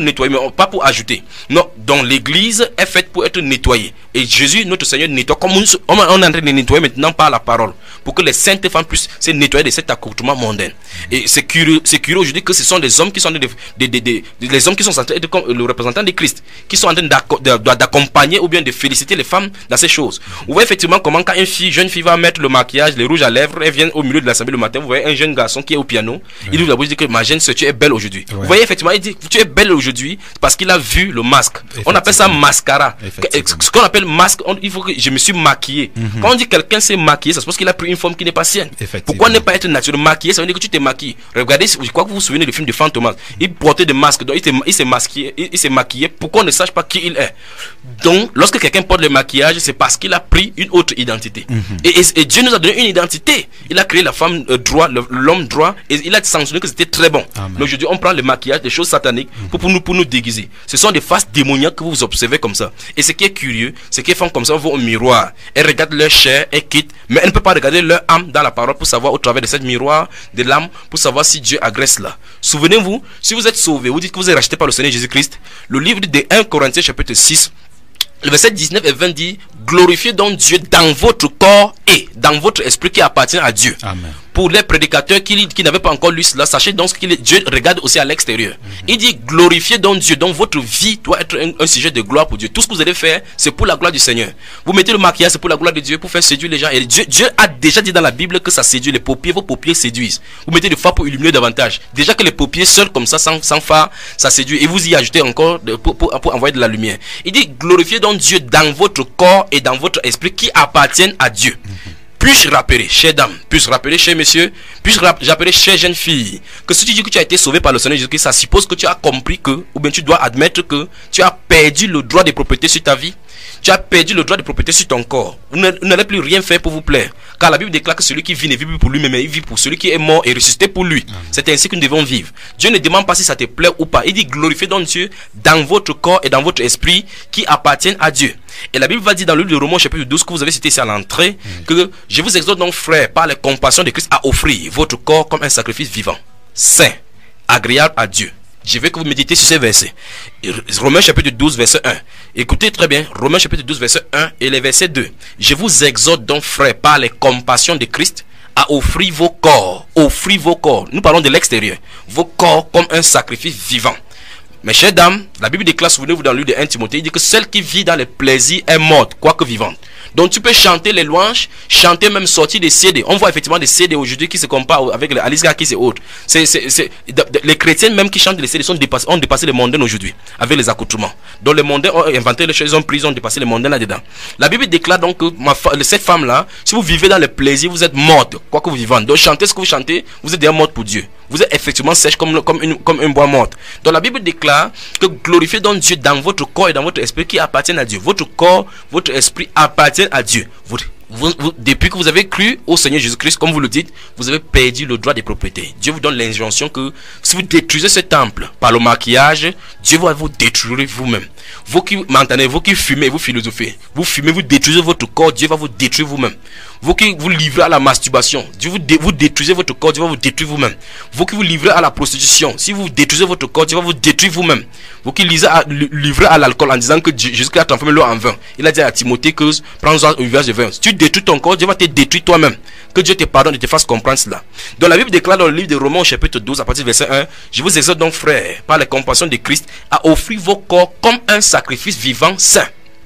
donc pas pour ajouter. Non, donc l'église est faite pour être nettoyée. Et Jésus, notre Seigneur, nettoie comme on, on est en train de nettoyer maintenant par la parole, pour que les saintes femmes puissent se nettoyer de cet accoutrement mondain. Et c'est curieux, c'est curieux aujourd'hui que ce sont des hommes qui sont des, des, des, des, des hommes qui sont censés être comme le représentant de Christ, qui sont en train d'accompagner ou bien de féliciter les femmes dans ces choses. Vous voyez effectivement comment quand une fille, jeune fille va mettre le maquillage, les rouges à lèvres, elle vient au milieu de l'assemblée le matin, vous voyez un jeune garçon qui est au piano, oui. Il ouvre la bouche, il dit que ma jeune sœur, tu es belle aujourd'hui. Ouais. Vous voyez effectivement, il dit tu es belle aujourd'hui parce qu'il a vu le masque. On appelle ça mascara. Ce qu'on appelle masque, on, il faut que je me suis maquillé. Mm-hmm. Quand on dit quelqu'un s'est maquillé, ça se passe qu'il a pris une forme qui n'est pas sienne. Pourquoi ne pas être naturel maquillé? Ça veut dire que tu t'es maquillé. Regardez, je crois que vous vous souvenez du film de Fantomas. Il portait des masques, donc il s'est maquillé, il, il s'est maquillé pour qu'on ne sache pas qui il est. Donc, lorsque quelqu'un porte le maquillage, c'est parce qu'il a pris une autre identité. Mm-hmm. et, et, et Dieu nous a donné une identité. Il a créé la femme euh, droit, l'homme droit, et il a sanctionné que c'était très bon. Amen. Donc aujourd'hui, on prend le maquillage, des choses sataniques mm-hmm. pour, pour, nous, pour nous déguiser. Ce sont des faces démoniaques que vous observez comme ça. Et ce qui est curieux, c'est que les femmes comme ça vont au miroir. Elles regardent leur chair, elles quittent, mais elles ne peuvent pas regarder leur âme dans la parole pour savoir au travers de cette miroir de l'âme, pour savoir si Dieu agresse là. Souvenez-vous, si vous êtes sauvé, vous dites que vous êtes racheté par le Seigneur Jésus-Christ, le livre de premier Corinthiens chapitre six, le verset dix-neuf et vingt dit: glorifiez donc Dieu dans votre corps et dans votre esprit qui appartient à Dieu. Amen. Pour les prédicateurs qui, qui n'avaient pas encore lu cela, sachez donc que Dieu regarde aussi à l'extérieur. Mm-hmm. Il dit glorifiez donc Dieu. Donc votre vie doit être un, un sujet de gloire pour Dieu. Tout ce que vous allez faire, c'est pour la gloire du Seigneur. Vous mettez le maquillage, c'est pour la gloire de Dieu, pour faire séduire les gens. Et Dieu, Dieu a déjà dit dans la Bible que ça séduit les paupières. Vos paupières séduisent. Vous mettez du fard pour illuminer davantage. Déjà que les paupières seules comme ça, sans, sans phare, ça séduit. Et vous y ajoutez encore de, pour, pour, pour envoyer de la lumière. Il dit glorifiez donc Dieu dans votre corps et dans votre esprit qui appartiennent à Dieu. Mm-hmm. Puis-je rappeler, chère dame, puis-je rappeler, cher monsieur, puis-je rappeler, chère jeune fille, que si tu dis que tu as été sauvé par le Seigneur Jésus-Christ, ça suppose que tu as compris que, ou bien tu dois admettre que tu as perdu le droit de propriété sur ta vie. Tu as perdu le droit de propriété sur ton corps. Vous n'allez plus rien faire pour vous plaire. Car la Bible déclare que celui qui vit ne vit plus pour lui-même, mais il vit pour celui qui est mort et ressuscité pour lui. C'est ainsi que nous devons vivre. Dieu ne demande pas si ça te plaît ou pas. Il dit glorifiez donc Dieu dans votre corps et dans votre esprit qui appartiennent à Dieu. Et la Bible va dire dans le livre de Romains chapitre douze que vous avez cité ici à l'entrée, mmh. que je vous exhorte donc frères par les compassions de Christ à offrir votre corps comme un sacrifice vivant, saint, agréable à Dieu. Je veux que vous méditez sur ces versets. Romains chapitre douze verset un. Écoutez très bien, Romains chapitre douze verset un et les versets deux. Je vous exhorte donc frères par les compassions de Christ à offrir vos corps, offrir vos corps. Nous parlons de l'extérieur. Vos corps comme un sacrifice vivant. Mes chères dames, la Bible déclare, souvenez-vous dans le livre de premier Timothée, il dit que celle qui vit dans les plaisirs est morte, quoique vivante. Donc tu peux chanter les louanges, chanter même sortir des C D. On voit effectivement des C D aujourd'hui qui se comparent avec les Alice Keys et autres. C'est, c'est, c'est, les chrétiens même qui chantent les C D sont dépassés, ont dépassé les mondains aujourd'hui avec les accoutrements. Donc les mondains ont inventé les choses, ils ont pris, ils ont dépassé les mondains là-dedans. La Bible déclare donc que ma, cette femme-là, si vous vivez dans les plaisirs, vous êtes morte, quoique vous vivante. Donc chantez ce que vous chantez, vous êtes déjà morte pour Dieu. Vous êtes effectivement sèche comme, comme, une, comme un bois morte. Donc la Bible déclare que glorifiez donc Dieu dans votre corps et dans votre esprit qui appartiennent à Dieu. Votre corps, votre esprit appartiennent à Dieu. Vous, vous, vous, depuis que vous avez cru au Seigneur Jésus-Christ, comme vous le dites, vous avez perdu le droit de propriété. Dieu vous donne l'injonction que si vous détruisez ce temple par le maquillage, Dieu va vous détruire vous-même. Vous qui m'entendez, vous qui fumez, vous philosophez, vous fumez, vous détruisez votre corps, Dieu va vous détruire vous-même. Vous qui vous livrez à la masturbation, Dieu vous, dé, vous détruisez votre corps, Dieu va vous détruire vous-même. Vous qui vous livrez à la prostitution, si vous détruisez votre corps, Dieu va vous détruire vous-même. Vous qui lisez à, livrez à l'alcool en disant que Jésus-Christ a transformé l'eau en vin. Il a dit à Timothée que prends-en un verre de vin. Si tu détruis ton corps, Dieu va te détruire toi-même. Que Dieu te pardonne et te fasse comprendre cela. Donc la Bible déclare dans le livre de Romains chapitre douze à partir du verset un, je vous exhorte donc frères, par la compassion de Christ, à offrir vos corps comme un sacrifice vivant saint.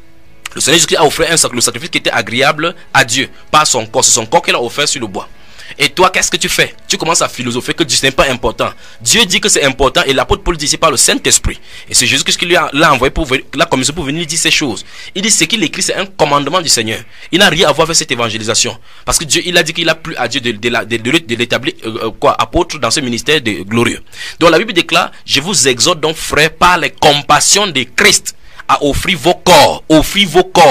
Le Seigneur Jésus-Christ a offert un sacrifice, le sacrifice qui était agréable à Dieu par son corps. C'est son corps qu'il a offert sur le bois. Et toi, qu'est-ce que tu fais? Tu commences à philosopher que Dieu n'est pas important. Dieu dit que c'est important et l'apôtre Paul dit ici par le Saint-Esprit. Et c'est Jésus-Christ qui lui a, l'a envoyé pour la commission pour venir dire ces choses. Il dit ce qu'il écrit, c'est un commandement du Seigneur. Il n'a rien à voir avec cette évangélisation. Parce que Dieu, il a dit qu'il a plu à Dieu de, de, de, de, de l'établir euh, quoi, apôtre dans ce ministère de glorieux. Donc la Bible déclare, je vous exhorte donc frères par les compassions de Christ à offrir vos corps, offrir vos corps.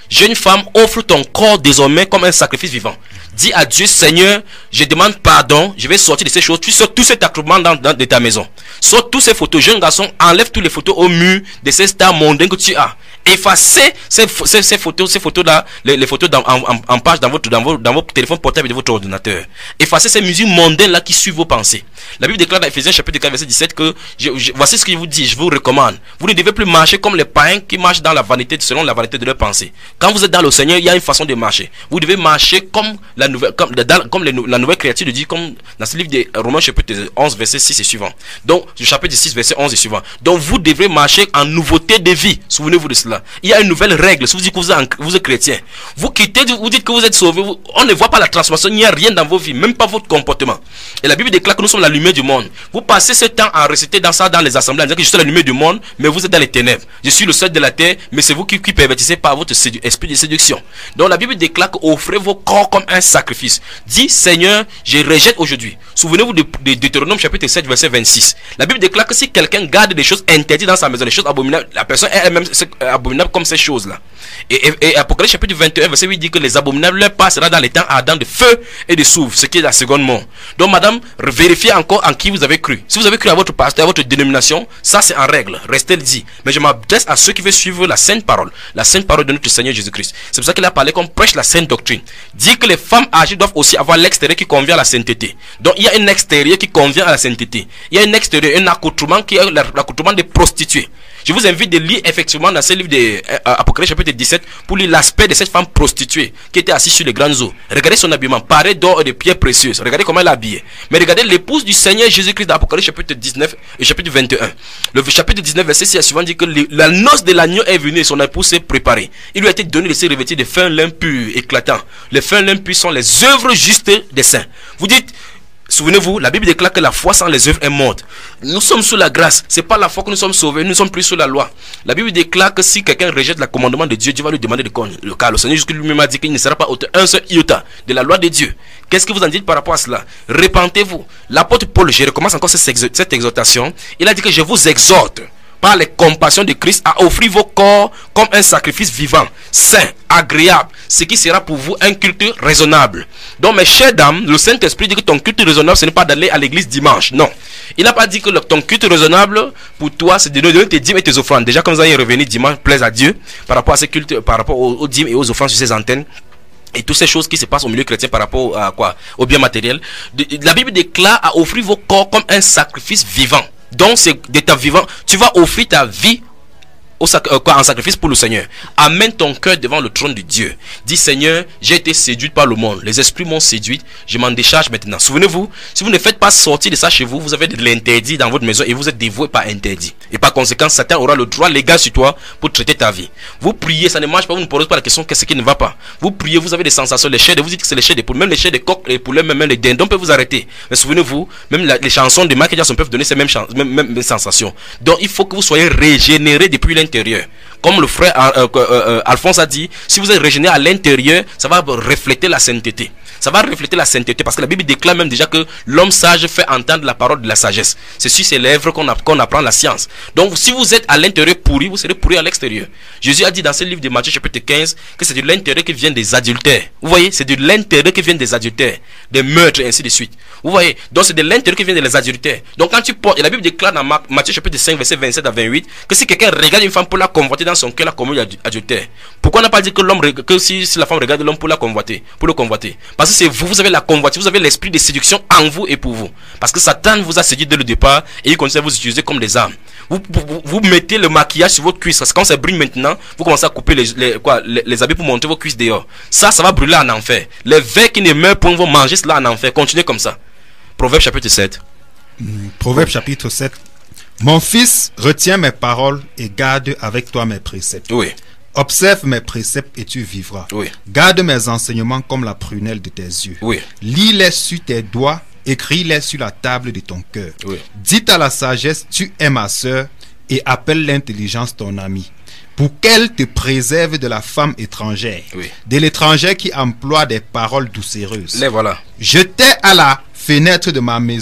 jeune femme, offre ton corps désormais comme un sacrifice vivant. Dis à Dieu, Seigneur, je demande pardon, je vais sortir de ces choses. Tu sors tous ces accoutrements dans, dans de ta maison. Sors tous ces photos. Jeune garçon, enlève toutes les photos au mur de ces stars mondaines que tu as. Effacez ces, ces, ces photos, ces photos là, les, les photos dans, en, en, en page dans votre, dans, votre, dans votre téléphone portable et de votre ordinateur. Effacez ces musiques mondaines là qui suivent vos pensées. La Bible déclare dans Ephésiens chapitre quatre verset dix-sept que je, je, voici ce que je vous dis, je vous recommande. Vous ne devez plus marcher comme les païens qui marchent dans la vanité selon la vanité de leurs pensées. Quand vous êtes dans le Seigneur, il y a une façon de marcher. Vous devez marcher comme la nouvelle, comme, dans, comme les, la nouvelle créature le dit, comme dans ce livre de Romains chapitre onze verset six et suivant. Donc, le chapitre six verset onze et suivant. Donc, vous devrez marcher en nouveauté de vie. Souvenez-vous de cela. Il y a une nouvelle règle. Si vous dites que vous êtes, vous êtes chrétien, vous quittez, vous dites que vous êtes sauvé, vous, on ne voit pas la transformation, il n'y a rien dans vos vies, même pas votre comportement. Et la Bible déclare que nous sommes la lumière du monde. Vous passez ce temps à réciter dans ça, dans les assemblées, en disant que je suis la lumière du monde, mais vous êtes dans les ténèbres. Je suis le sel de la terre, mais c'est vous qui, qui pervertissez par votre esprit de séduction. Donc la Bible déclare que offrez vos corps comme un sacrifice. Dis, Seigneur, je rejette aujourd'hui. Souvenez-vous de, de Deutéronome chapitre sept verset vingt-six. La Bible déclare que si quelqu'un garde des choses interdites dans sa maison, des choses abominables, la personne est elle-même abominable comme ces choses-là. Et, et, et Apocalypse chapitre vingt et un verset huit dit que les abominables leur passera dans les temps ardents de feu et de soufre, ce qui est la seconde mort. Donc madame, vérifiez encore en qui vous avez cru. Si vous avez cru à votre pasteur, à votre dénomination, ça c'est en règle, restez le dit. Mais je m'adresse à ceux qui veulent suivre la sainte parole, la sainte parole de notre Seigneur Jésus-Christ. C'est pour ça qu'il a parlé qu'on prêche la sainte doctrine. Dit que les femmes âgées doivent aussi avoir l'extérieur qui convient à la sainteté. Donc il y a un extérieur qui convient à la sainteté. Il y a un extérieur, un accoutrement qui est l'accoutrement des prostituées. Je vous invite de lire effectivement dans ce livre de euh, Apocalypse chapitre dix-sept pour lire l'aspect de cette femme prostituée qui était assise sur les grandes eaux. Regardez son habillement, paré d'or et de pierres précieuses. Regardez comment elle est habillée. Mais regardez l'épouse du Seigneur Jésus-Christ dans Apocalypse chapitre dix-neuf et chapitre vingt et un. Le chapitre dix-neuf verset six suivant dit que le, la noce de l'agneau est venue et son épouse s'est préparée. Il lui a été donné de se revêtir de fin lin pur, éclatant. Les fins lin purs sont les œuvres justes des saints. Vous dites, souvenez-vous, la Bible déclare que la foi sans les œuvres est morte. Nous sommes sous la grâce. C'est pas la foi que nous sommes sauvés. Nous ne sommes plus sous la loi. La Bible déclare que si quelqu'un rejette le commandement de Dieu, Dieu va lui demander de connaître le cas. Le Seigneur Jésus lui-même a dit qu'il ne sera pas auteur un seul iota de la loi de Dieu. Qu'est-ce que vous en dites par rapport à cela? Repentez-vous. L'apôtre Paul, je recommence encore cette exhortation. Il a dit que je vous exhorte par les compassions de Christ à offrir vos corps comme un sacrifice vivant, saint, agréable, ce qui sera pour vous un culte raisonnable. Donc mes chères dames, le Saint-Esprit dit que ton culte raisonnable ce n'est pas d'aller à l'église dimanche, non. Il n'a pas dit que le, ton culte raisonnable pour toi c'est de donner tes dîmes et tes offrandes. Déjà comme vous allez revenir dimanche, plaise à Dieu par rapport à ces cultes, par rapport aux, aux dîmes et aux offrandes sur ces antennes. Et toutes ces choses qui se passent au milieu chrétien par rapport à quoi? Au bien matériel. De, la Bible déclare à offrir vos corps comme un sacrifice vivant. Donc c'est de ta vivant, tu vas offrir ta vie au sac, euh, quoi, en sacrifice pour le Seigneur. Amène ton cœur devant le trône de Dieu. Dis Seigneur, j'ai été séduite par le monde. Les esprits m'ont séduite. Je m'en décharge maintenant. Souvenez-vous, si vous ne faites pas sortir de ça chez vous, vous avez de l'interdit dans votre maison et vous êtes dévoué par interdit. Et par conséquent, Satan aura le droit légal sur toi pour traiter ta vie. Vous priez, ça ne marche pas, vous ne posez pas la question qu'est-ce qui ne va pas. Vous priez, vous avez des sensations, les chairs de vous dites que c'est les chairs de poules, même les chairs de coq, les poulets, même les dindons peuvent vous arrêter. Mais souvenez-vous, même la, les chansons de Michael Jackson peuvent donner ces mêmes, mêmes, mêmes, mêmes sensations. Donc il faut que vous soyez régénérés depuis l'intérieur. Comme le frère euh, euh, euh, Alphonse a dit, si vous êtes régénéré à l'intérieur, ça va refléter la sainteté. Ça va refléter la sainteté parce que la Bible déclare même déjà que l'homme sage fait entendre la parole de la sagesse. C'est sur ses lèvres qu'on qu'on apprend la science. Donc si vous êtes à l'intérieur pourri, vous serez pourri à l'extérieur. Jésus a dit dans ce livre de Matthieu chapitre quinze que c'est de l'intérieur qui vient des adultères. Vous voyez, c'est de l'intérieur qui vient des adultères, des meurtres et ainsi de suite. Vous voyez, donc c'est de l'intérieur qui vient des adultères. Donc quand tu portes, et la Bible déclare dans Matthieu chapitre cinq verset vingt-sept à vingt-huit que si quelqu'un regarde une femme pour la convoiter dans son cœur, la commun adultère. Pourquoi on n'a pas dit que l'homme que si, si la femme regarde l'homme pour la convoiter, pour le convoiter? Parce que c'est vous, vous avez la convoitise, vous avez l'esprit de séduction en vous et pour vous. Parce que Satan vous a séduit dès le départ et il continue à vous utiliser comme des armes. Vous, vous, vous mettez le maquillage sur votre cuisse. Parce que quand ça brille maintenant, vous commencez à couper les, les, quoi, les, les habits pour monter vos cuisses dehors. Ça, ça va brûler en enfer. Les vers qui ne meurent point vont manger cela en enfer. Continuez comme ça. Proverbe chapitre sept. Mmh, Proverbe chapitre sept. Mon fils, retiens mes paroles et garde avec toi mes préceptes. Oui. Observe mes préceptes et tu vivras. Oui. Garde mes enseignements comme la prunelle de tes yeux. Oui. Lis-les sur tes doigts, écris-les sur la table de ton cœur. Oui. Dis à la sagesse, tu es ma sœur, et appelle l'intelligence ton ami, pour qu'elle te préserve de la femme étrangère, oui. de l'étranger qui emploie des paroles doucereuses. Les voilà. Je t'ai à la fenêtre de ma maison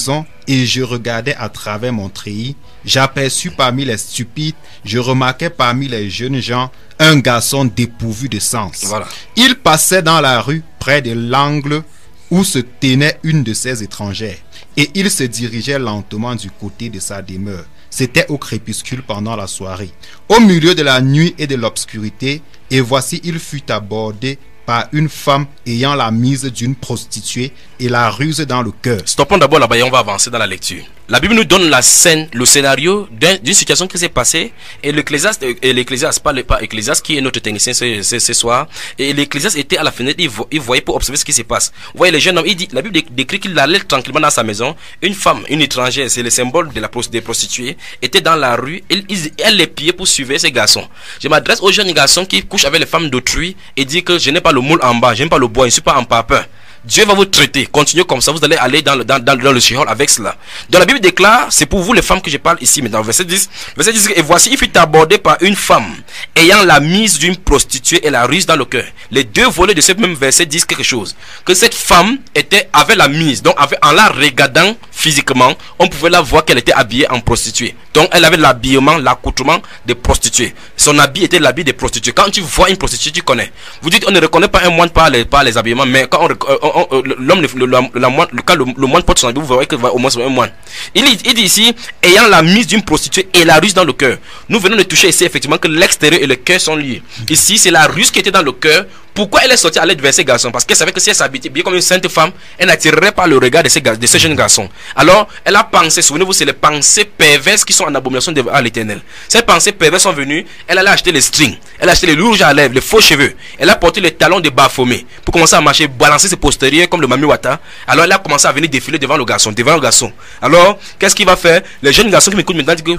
et je regardais à travers mon treillis. J'aperçus parmi les stupides, je remarquais parmi les jeunes gens un garçon dépourvu de sens. Voilà. Il passait dans la rue près de l'angle où se tenait une de ces étrangères, et il se dirigeait lentement du côté de sa demeure. C'était au crépuscule pendant la soirée, au milieu de la nuit et de l'obscurité, et voici il fut abordé par une femme ayant la mise d'une prostituée et la ruse dans le cœur. Stoppons d'abord là-bas et on va avancer dans la lecture. La Bible nous donne la scène, le scénario d'une d'un, situation qui s'est passée, et l'Ecclésiaste, et l'Ecclésiaste, pas, pas Ecclésiaste qui est notre technicien ce, ce, ce soir, et l'Ecclésiaste était à la fenêtre, il, vo, il voyait pour observer ce qui se passe. Vous voyez, le jeune homme, il dit, la Bible décrit qu'il allait tranquillement dans sa maison, une femme, une étrangère, c'est le symbole de la des prostituées, était dans la rue, elle, elle les pillait pour suivre ces garçons. Je m'adresse aux jeunes garçons qui couchent avec les femmes d'autrui et dit que je n'ai pas le moule en bas, je n'ai pas le bois, je ne suis pas en papin. Dieu va vous traiter. Continuez comme ça, vous allez aller dans le, dans, dans, dans le Sheol avec cela. Donc la Bible déclare, c'est pour vous les femmes que je parle ici maintenant. Verset dix, verset dix, et voici, il fut abordé par une femme ayant la mise d'une prostituée et la ruse dans le cœur. Les deux volets de ce même verset disent quelque chose. Que cette femme était, avait la mise, donc avait, en la regardant physiquement, on pouvait la voir qu'elle était habillée en prostituée. Donc elle avait l'habillement, l'accoutrement des prostituées. Son habit était l'habit des prostituées. Quand tu vois une prostituée, tu connais. Vous dites, on ne reconnaît pas un moine par les, par les habillements, mais quand on, on l'homme, le, le, la moine, le, quand le, le moine porte son habit, vous verrez qu'il va au moins être un moine. Il, il dit ici, ayant la mise d'une prostituée et la ruse dans le cœur. Nous venons de toucher ici effectivement que l'extérieur et le cœur sont liés. Ici, c'est la ruse qui était dans le cœur. Pourquoi elle est sortie à l'aide vers ces garçons? Parce qu'elle savait que si elle s'habitait bien comme une sainte femme, elle n'attirerait pas le regard de ces, de ces jeunes garçons. Alors, elle a pensé, souvenez-vous, c'est les pensées perverses qui sont en abomination à l'Éternel. Ces pensées perverses sont venues, elle allait acheter les strings, elle a acheté les rouges à lèvres, les faux cheveux, elle a porté les talons de Baphomet pour commencer à marcher, balancer ses postérieurs comme le Mami Wata. Alors, elle a commencé à venir défiler devant le garçon, devant le garçon. Alors, qu'est-ce qu'il va faire? Les jeunes garçons qui m'écoutent maintenant disent que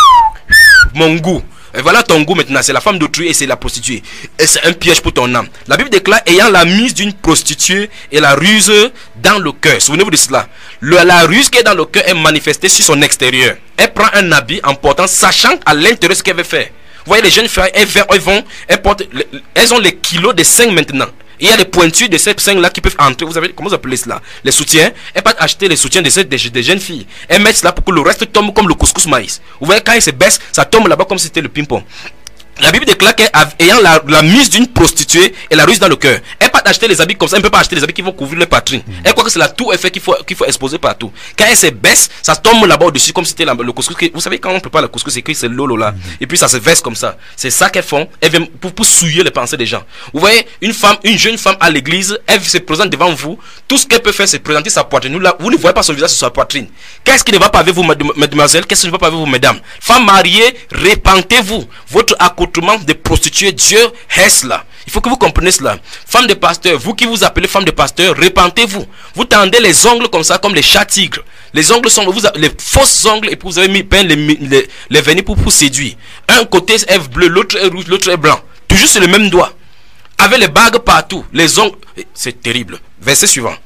mon goût. Et voilà ton goût maintenant, c'est la femme d'autrui et c'est la prostituée. Et c'est un piège pour ton âme. La Bible déclare, ayant la mise d'une prostituée et la ruse dans le cœur. Souvenez-vous de cela. Le, la ruse qui est dans le cœur est manifestée sur son extérieur. Elle prend un habit en portant, sachant à l'intérieur ce qu'elle veut faire. Vous voyez les jeunes filles, elles, elles vont, elles portent, elles ont les kilos de seins maintenant. Il y a les pointures de ces seins là qui peuvent entrer. Vous savez comment vous appelez cela? Les soutiens. Elles peuvent acheter les soutiens de ces des, des jeunes filles. Elles mettent cela pour que le reste tombe comme le couscous maïs. Vous voyez quand il se baisse, ça tombe là-bas comme si c'était le ping-pong. La Bible déclare qu'ayant la, la mise d'une prostituée et la ruse dans le cœur, elle peut acheter les habits comme ça, elle ne peut pas acheter les habits qui vont couvrir les poitrines. Mm. Elle croit que c'est la tour effet qu'il faut, qu'il faut exposer partout. Quand elle se baisse, ça tombe là-bas au-dessus comme si c'était la, le couscous. Vous savez, quand on prépare le couscous, c'est que c'est l'eau là. Mm. Et puis ça se verse comme ça. C'est ça qu'elles font. Elles viennent pour, pour souiller les pensées des gens. Vous voyez, une femme, une jeune femme à l'église, elle se présente devant vous. Tout ce qu'elle peut faire, c'est présenter sa poitrine. Nous, là, vous ne voyez pas son visage sur sa poitrine. Qu'est-ce qui ne va pas avec vous, mademoiselle? Qu'est-ce qui ne va pas avec vous, mesdames? Femmes mariées, répentez-vous. Votre accoutrement de prostituée, Dieu est cela. Il faut que vous compreniez cela. Femme de pasteur, vous qui vous appelez femme de pasteur, répentez-vous. Vous tendez les ongles comme ça, comme les chats tigres. Les ongles sont vous avez, les fausses ongles, et puis vous avez mis peint les, les, les vernis pour vous séduire. Un côté est bleu, l'autre est rouge, l'autre est blanc. Toujours sur le même doigt. Avec les bagues partout. Les ongles. C'est terrible. Verset suivant.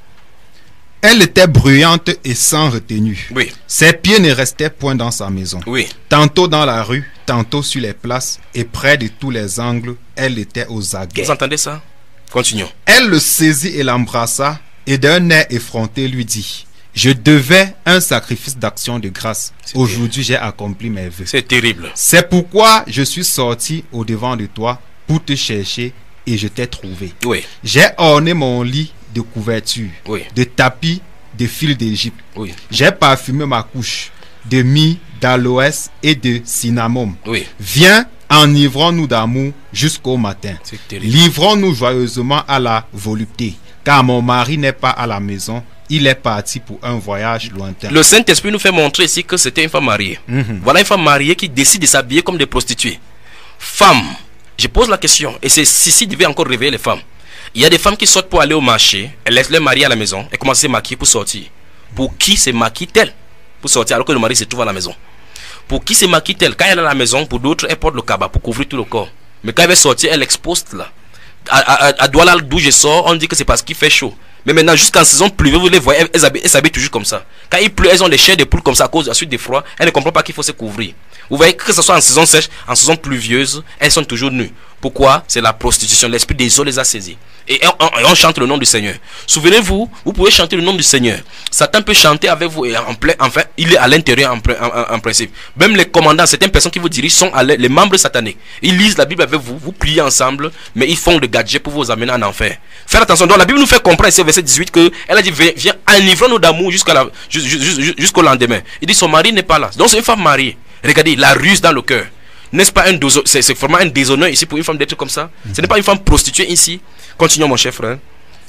Elle était bruyante et sans retenue. Oui. Ses pieds ne restaient point dans sa maison. Oui. Tantôt dans la rue, tantôt sur les places, et près de tous les angles, elle était aux aguets. Vous entendez ça? Continuons. Elle le saisit et l'embrassa, et d'un air effronté lui dit: je devais un sacrifice d'action de grâce. Aujourd'hui, j'ai accompli mes vœux. C'est terrible. C'est pourquoi je suis sorti au devant de toi pour te chercher, et je t'ai trouvé. Oui. J'ai orné mon lit de couverture, oui, de tapis, de fil d'Égypte. Oui. J'ai parfumé ma couche de myrrhe, d'aloès et de cinnamome. Oui. Viens, enivrons-nous d'amour jusqu'au matin. Livrons-nous joyeusement à la volupté, car mon mari n'est pas à la maison. Il est parti pour un voyage lointain. Le Saint-Esprit nous fait montrer ici que c'était une femme mariée. Mm-hmm. Voilà une femme mariée qui décide de s'habiller comme des prostituées. Femme, je pose la question, et c'est ceci devait encore réveiller les femmes. Il y a des femmes qui sortent pour aller au marché, elles laissent leur mari à la maison, elles commencent à se maquiller pour sortir. Pour qui se maquille-t-elle pour sortir alors que le mari se trouve à la maison? Pour qui se maquille-t-elle? Quand elle est à la maison, pour d'autres, elle porte le cabas pour couvrir tout le corps. Mais quand elle va sortir, elle expose là. À, à, à Douala, d'où je sors, on dit que c'est parce qu'il fait chaud. Mais maintenant, jusqu'en saison pluvieuse, vous les voyez, elles s'habillent, elles s'habillent toujours comme ça. Quand il pleut, elles ont des chairs de poules comme ça à cause de la suite des froids. Elles ne comprennent pas qu'il faut se couvrir. Vous voyez que ce soit en saison sèche, en saison pluvieuse, elles sont toujours nues. Pourquoi? C'est la prostitution. L'esprit des eaux les a saisies. Et on, on, on chante le nom du Seigneur. Souvenez-vous, vous pouvez chanter le nom du Seigneur. Satan peut chanter avec vous et en plein, enfin, il est à l'intérieur en, en, en principe. Même les commandants, certaines personnes qui vous dirigent sont à les membres sataniques. Ils lisent la Bible avec vous, vous priez ensemble, mais ils font des gadgets pour vous amener en enfer. Faire attention. Donc la Bible nous fait comprendre ici au verset dix-huit que elle a dit viens enivrons-nous d'amour jusqu'à la, jusqu'au lendemain. Il dit son mari n'est pas là. Donc c'est une femme mariée. Regardez, la ruse dans le cœur. N'est-ce pas un déshonneur? C'est vraiment un déshonneur ici pour une femme d'être comme ça. Mm-hmm. Ce n'est pas une femme prostituée ici. Continuons mon cher frère.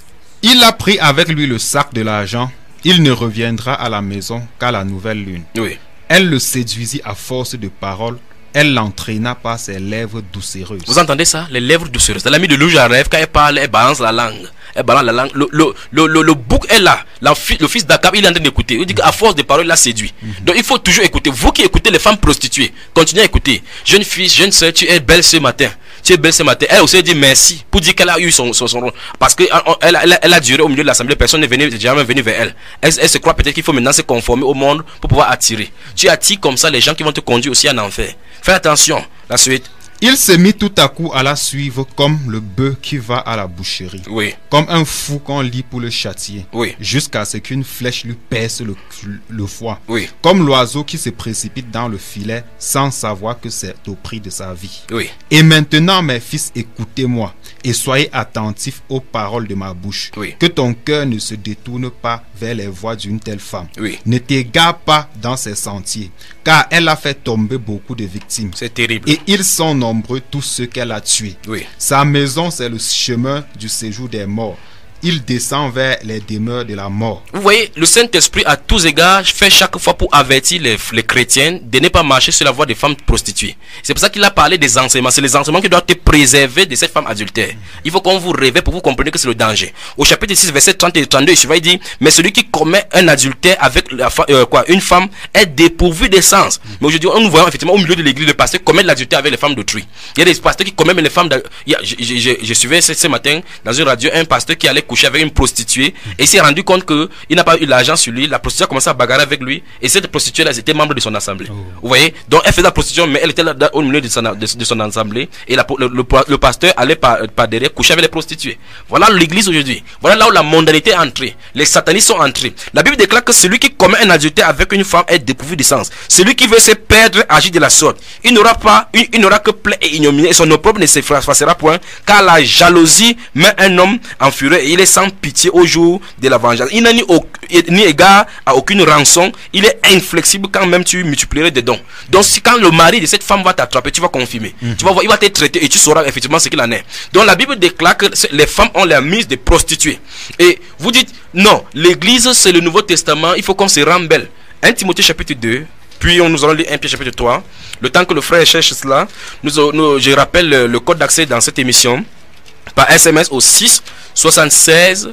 Il a pris avec lui le sac de l'argent. Il ne reviendra à la maison qu'à la nouvelle lune. Oui. Elle le séduisit à force de paroles. Elle l'entraîna par ses lèvres doucereuses. Vous entendez ça? Les lèvres doucereuses. Elle a mis de rouge à lèvres. Quand elle parle, elle balance la langue. Elle balance la langue. Le, le, le, le, le bouc est là. La, le fils d'Akab, il est en train d'écouter. Il dit qu'à force de paroles, il l'a séduit. Mm-hmm. Donc il faut toujours écouter. Vous qui écoutez les femmes prostituées, continuez à écouter. Jeune fille, jeune soeur, tu es belle ce matin. Tu es belle ce matin. Elle aussi dit merci pour dire qu'elle a eu son, son, son rôle. Parce qu'elle elle, elle, elle a duré au milieu de l'assemblée. Personne n'est venu, jamais venu vers elle. Elle, elle se croit peut-être qu'il faut maintenant se conformer au monde pour pouvoir attirer. Tu attires comme ça les gens qui vont te conduire aussi en enfer. Fais attention. La suite. Il se mit tout à coup à la suivre comme le bœuf qui va à la boucherie. Oui. Comme un fou qu'on lit pour le châtier. Oui. Jusqu'à ce qu'une flèche lui perce le, le foie. Oui. Comme l'oiseau qui se précipite dans le filet sans savoir que c'est au prix de sa vie. Oui. Et maintenant, mes fils, écoutez-moi et soyez attentifs aux paroles de ma bouche. Oui. Que ton cœur ne se détourne pas vers les voies d'une telle femme. Oui. Ne t'égare pas dans ses sentiers, car elle a fait tomber beaucoup de victimes. C'est terrible. Et ils sont nombreux tous ceux qu'elle a tués. Oui. Sa maison, c'est le chemin du séjour des morts. Il descend vers les demeures de la mort. Vous voyez, le Saint-Esprit à tous égards fait chaque fois pour avertir les, les chrétiens de ne pas marcher sur la voie des femmes prostituées. C'est pour ça qu'il a parlé des enseignements. C'est les enseignements qui doivent te préserver de cette femme adultère. Il faut qu'on vous réveille pour vous compreniez que c'est le danger. Au chapitre six, verset trente et trente-deux, il dit, mais celui qui commet un adultère avec la, euh, quoi, une femme est dépourvu de sens. Mais aujourd'hui, nous voyons effectivement au milieu de l'église, le pasteur commet l'adultère avec les femmes d'autrui. Il y a des pasteurs qui commettent les femmes. Il y a, je, je, je, je suivais ce, ce matin dans une radio un pasteur qui allait coucher avec une prostituée et il s'est rendu compte que il n'a pas eu l'argent sur lui. La prostituée a commencé à bagarrer avec lui et cette prostituée là était membre de son assemblée. Oh. Vous voyez, donc elle faisait la prostitution mais elle était là au milieu de son, de, de son assemblée et la, le, le, le pasteur allait par, par derrière coucher avec les prostituées. Voilà l'église aujourd'hui. Voilà là où la mondanité est entrée. Les satanistes sont entrés. La Bible déclare que celui qui commet un adultère avec une femme est dépourvu de sens. Celui qui veut se perdre agit de la sorte. Il n'aura pas, il, il n'aura que plaie et ignominie et son opprobre ne s'effacera point car la jalousie met un homme en fureur et il est sans pitié au jour de la vengeance. Il n'a ni, ni égard à aucune rançon. Il est inflexible quand même tu multiplierais des dons. Donc si quand le mari de cette femme va t'attraper, tu vas confirmer. Mm-hmm. Tu vas voir, il va te traiter et tu sauras effectivement ce qu'il en est. Donc la Bible déclare que les femmes ont la mise de prostituées. Et vous dites, non, l'église c'est le Nouveau Testament, il faut qu'on se rende belle. un Timothée chapitre deux, puis on nous allons lire un Pierre chapitre trois. Le temps que le frère cherche cela, nous, nous, je rappelle le, le code d'accès dans cette émission. Par S M S au six soixante-seize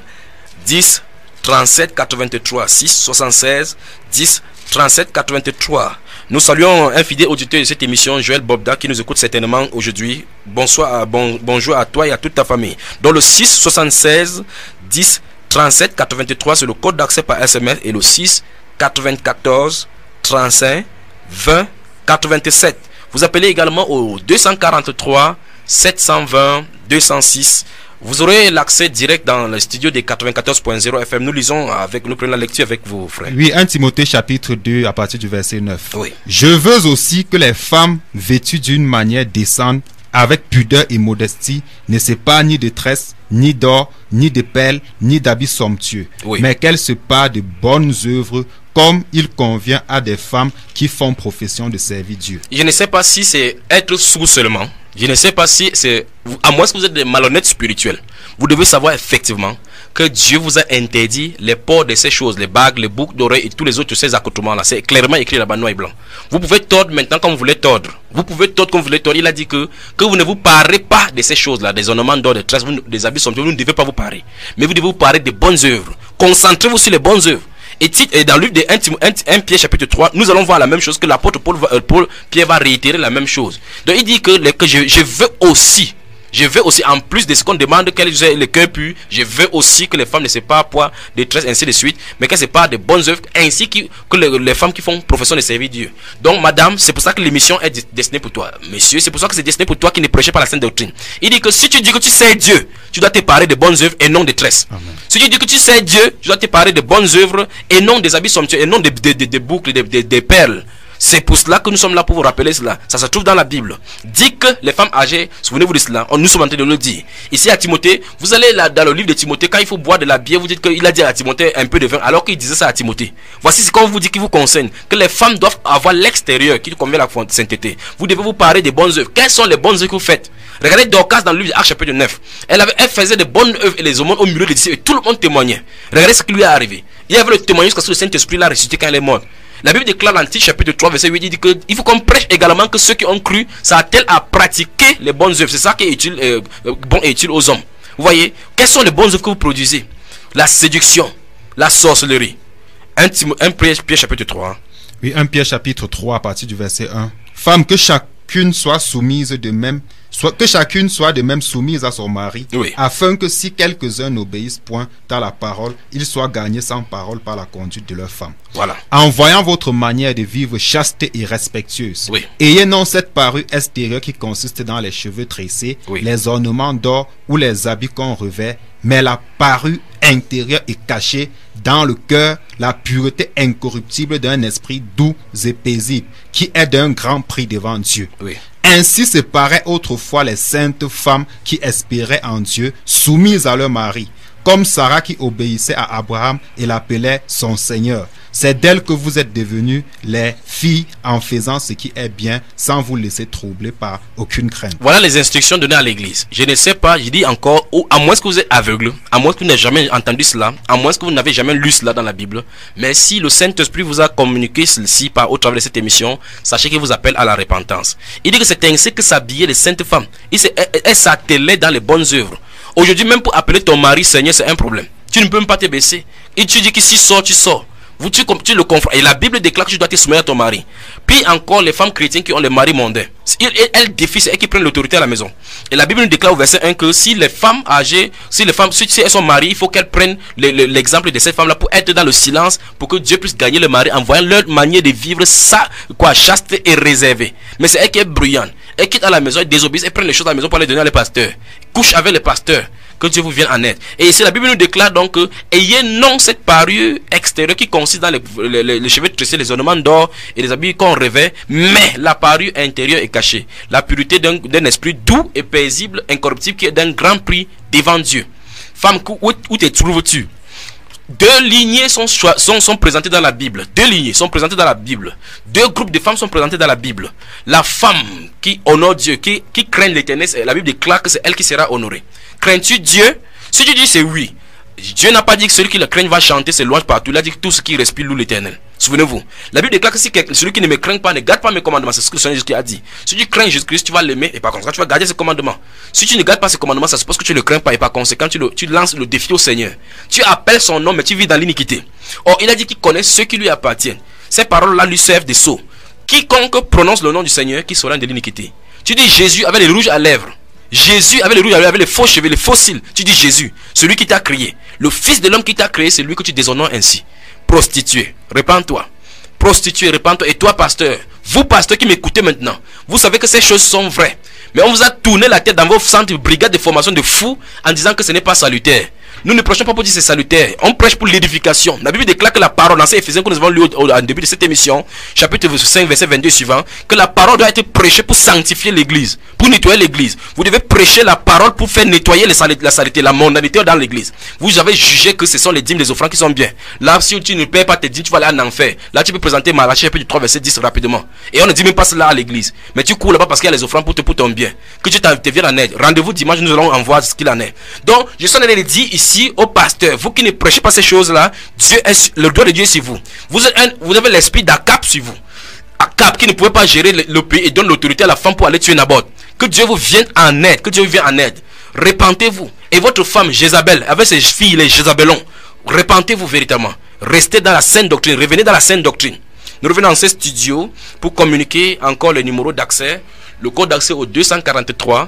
dix trente-sept quatre-vingt-trois. six soixante-seize dix trente-sept quatre-vingt-trois. Nous saluons un fidèle auditeur de cette émission, Joël Bobda, qui nous écoute certainement aujourd'hui. Bonsoir, bon, bonjour à toi et à toute ta famille. Dans le six soixante-seize dix trente-sept quatre-vingt-trois, c'est le code d'accès par S M S et le six quatre-vingt-quatorze trente-cinq vingt quatre-vingt-sept. Vous appelez également au deux cent quarante-trois sept cent vingt deux cent six. Vous aurez l'accès direct dans le studio des quatre-vingt-quatorze point zéro F M. Nous lisons avec, nous prenons la lecture avec vous, frères. Oui, un Timothée chapitre deux à partir du verset neuf. Oui. Je veux aussi que les femmes vêtues d'une manière décente, avec pudeur et modestie, ne s'épargnent ni de tresses, ni d'or, ni de perles, ni d'habits somptueux, oui. mais qu'elles se parent de bonnes œuvres, comme il convient à des femmes qui font profession de servir Dieu. Je ne sais pas si c'est être sourd seulement. Je ne sais pas si c'est... À moins que vous êtes des malhonnêtes spirituels. Vous devez savoir effectivement que Dieu vous a interdit les ports de ces choses, les bagues, les boucles d'oreilles et tous les autres ces accoutrements-là. C'est clairement écrit là-bas, noir et blanc. Vous pouvez tordre maintenant comme vous voulez tordre. Vous pouvez tordre comme vous voulez tordre. Il a dit que, que vous ne vous parez pas de ces choses-là, des ornements d'or, des tresses, des habits somptueux. Vous ne devez pas vous parer. Mais vous devez vous parer des bonnes œuvres. Concentrez-vous sur les bonnes œuvres. Et, et dans le livre de un Pierre chapitre trois, nous allons voir la même chose que l'apôtre Paul, euh, Paul Pierre va réitérer la même chose. Donc il dit que, les, que je, je veux aussi Je veux aussi, en plus de ce qu'on demande qu'elles aient le cœur pur, je veux aussi que les femmes ne se séparent pas détresse, ainsi de suite, mais qu'elles se séparent de bonnes œuvres, ainsi que, que les, les femmes qui font profession de servir Dieu. Donc, madame, c'est pour ça que l'émission est destinée pour toi. Monsieur, c'est pour ça que c'est destiné pour toi qui ne prêchait pas la sainte doctrine. Il dit que si tu dis que tu sais Dieu, tu dois te parer de bonnes œuvres et non de tresses. Amen. Si tu dis que tu sais Dieu, tu dois te parer de bonnes œuvres et non des habits somptueux, et non des de, de, de boucles, des de, de perles. C'est pour cela que nous sommes là pour vous rappeler cela. Ça se trouve dans la Bible. Dit que les femmes âgées, souvenez-vous de cela, nous sommes en train de le dire. Ici à Timothée, vous allez là dans le livre de Timothée, quand il faut boire de la bière, vous dites qu'il a dit à Timothée un peu de vin, alors qu'il disait ça à Timothée. Voici ce qu'on vous dit qui vous concerne, que les femmes doivent avoir l'extérieur qui convient à la sainteté. Vous devez vous parler des bonnes œuvres. Quelles sont les bonnes œuvres que vous faites? Regardez Dorcas dans le livre d'Actes chapitre neuf. Elle, avait, elle faisait de bonnes œuvres et les aumônes au milieu des disciples et tout le monde témoignait. Regardez ce qui lui est arrivé. Il y avait le témoignage parce que le Saint-Esprit l'a ressuscité quand elle est morte. La Bible déclare dans Tite chapitre trois verset huit, il dit qu'il faut qu'on prêche également que ceux qui ont cru s'attellent à pratiquer les bonnes œuvres. C'est ça qui est utile, euh, bon et utile aux hommes. Vous voyez, quelles sont les bonnes œuvres que vous produisez? La séduction, la sorcellerie. un Pierre chapitre trois. Oui, un Pierre chapitre trois à partir du verset un. Femme, que chacune soit soumise de même, soit, que chacune soit de même soumise à son mari, oui, afin que si quelques-uns n'obéissent point à la parole, ils soient gagnés sans parole par la conduite de leur femme. Voilà. En voyant votre manière de vivre chaste et respectueuse, oui, ayez non cette parure extérieure qui consiste dans les cheveux tressés, oui, les ornements d'or ou les habits qu'on revêt, mais la parure intérieure et cachée dans le cœur, la pureté incorruptible d'un esprit doux et paisible, qui est d'un grand prix devant Dieu. Oui. Ainsi se paraient autrefois les saintes femmes qui espéraient en Dieu, soumises à leur mari, comme Sarah qui obéissait à Abraham et l'appelait son Seigneur. C'est d'elle que vous êtes devenus les filles en faisant ce qui est bien, sans vous laisser troubler par aucune crainte. Voilà les instructions données à l'église. Je ne sais pas, je dis encore, à moins que vous êtes aveugle, à moins que vous n'ayez jamais entendu cela, à moins que vous n'avez jamais lu cela dans la Bible, mais si le Saint-Esprit vous a communiqué ceci par au travers de cette émission, sachez qu'il vous appelle à la repentance. Il dit que c'est ainsi que s'habillaient les saintes femmes. Elles s'attellaient dans les bonnes œuvres. Aujourd'hui, même pour appeler ton mari Seigneur, c'est un problème. Tu ne peux même pas te baisser. Et tu dis que si tu sors, tu sors. Vous, tu, tu le confrontes. Et la Bible déclare que tu dois te soumettre à ton mari. Puis encore, les femmes chrétiennes qui ont les maris mondains, elles défient, c'est elles qui prennent l'autorité à la maison. Et la Bible nous déclare au verset un que si les femmes âgées, si les femmes, si elles sont mariées, il faut qu'elles prennent l'exemple de cette femme-là pour être dans le silence, pour que Dieu puisse gagner le mari en voyant leur manière de vivre ça, quoi, chaste et réservée. Mais c'est elle qui est bruyante. Elle quitte à la maison, elle désobéit, elle prend les choses à la maison pour les donner à les pasteurs. Couche avec les pasteurs. Que Dieu vous vienne en aide. Et ici la Bible nous déclare donc que ayez non cette parure extérieure qui consiste dans les, les, les, les cheveux tressés, les ornements d'or et les habits qu'on revêt, mais la parure intérieure est cachée. La pureté d'un d'un esprit doux et paisible, incorruptible, qui est d'un grand prix devant Dieu. Femme, où, où te trouves-tu? Deux lignées sont, sont, sont présentées dans la Bible. Deux lignées sont présentées dans la Bible. Deux groupes de femmes sont présentées dans la Bible. La femme qui honore Dieu, qui, qui craint l'Éternel, la Bible déclare que c'est elle qui sera honorée. Crains-tu Dieu? Si tu dis c'est oui, Dieu n'a pas dit que celui qui le craint va chanter ses louanges partout. Il a dit que tout ce qui respire loue l'Éternel. Souvenez-vous, la Bible déclare que si celui qui ne me craint pas ne garde pas mes commandements, c'est ce que le Seigneur Jésus a dit. Si tu crains Jésus-Christ, tu vas l'aimer et par conséquent tu vas garder ses commandements. Si tu ne gardes pas ses commandements, ça suppose que tu ne le crains pas et par conséquent tu, le, tu lances le défi au Seigneur. Tu appelles son nom mais tu vis dans l'iniquité. Or il a dit qu'il connaît ceux qui lui appartiennent. Ces paroles-là lui servent de sceau. Quiconque prononce le nom du Seigneur qui sera de l'iniquité. Tu dis Jésus avait les rouges à lèvres. Jésus avait les rouges à lèvres, avait les faux cheveux, les faux cils. Tu dis Jésus, celui qui t'a créé. Le fils de l'homme qui t'a créé, c'est lui que tu déshonores ainsi. Prostituée, répands-toi. Prostituée, répands-toi. Et toi, pasteur, vous, pasteur qui m'écoutez maintenant, vous savez que ces choses sont vraies. Mais on vous a tourné la tête dans vos centres de brigades de formation de fous en disant que ce n'est pas salutaire. Nous ne prêchons pas pour dire c'est salutaire. On prêche pour l'édification. La Bible déclare que la parole, dans ces Éphésiens que nous avons lu au, au, au début de cette émission, chapitre cinq, verset vingt-deux suivant, que la parole doit être prêchée pour sanctifier l'église, pour nettoyer l'église. Vous devez prêcher la parole pour faire nettoyer les saletés, la saleté, la mondanité dans l'église. Vous avez jugé que ce sont les dîmes, les offrandes qui sont bien. Là, si tu ne payes pas tes dîmes, tu vas aller en enfer. Là, tu peux présenter Malachie chapitre trois, verset dix rapidement. Et on ne dit même pas cela à l'église. Mais tu cours là-bas parce qu'il y a les offrandes pour, te, pour ton bien. Que tu te viennes en aide. Rendez-vous dimanche, nous allons en voir ce qu'il en est. Donc, je suis en train de dire ici au pasteur, vous qui ne prêchez pas ces choses-là, Dieu est, le doigt de Dieu est sur vous. Vous, êtes un, vous avez l'esprit d'Akab sur vous. Akab qui ne pouvait pas gérer le, le pays et donne l'autorité à la femme pour aller tuer Naboth. Que Dieu vous vienne en aide. Que Dieu vous vienne en aide. Repentez-vous. Et votre femme Jézabel, avec ses filles, les Jézabelons, repentez-vous véritablement. Restez dans la sainte doctrine. Revenez dans la sainte doctrine. Nous revenons dans ce studio pour communiquer encore le numéro d'accès. Le code d'accès au deux cent quarante-trois,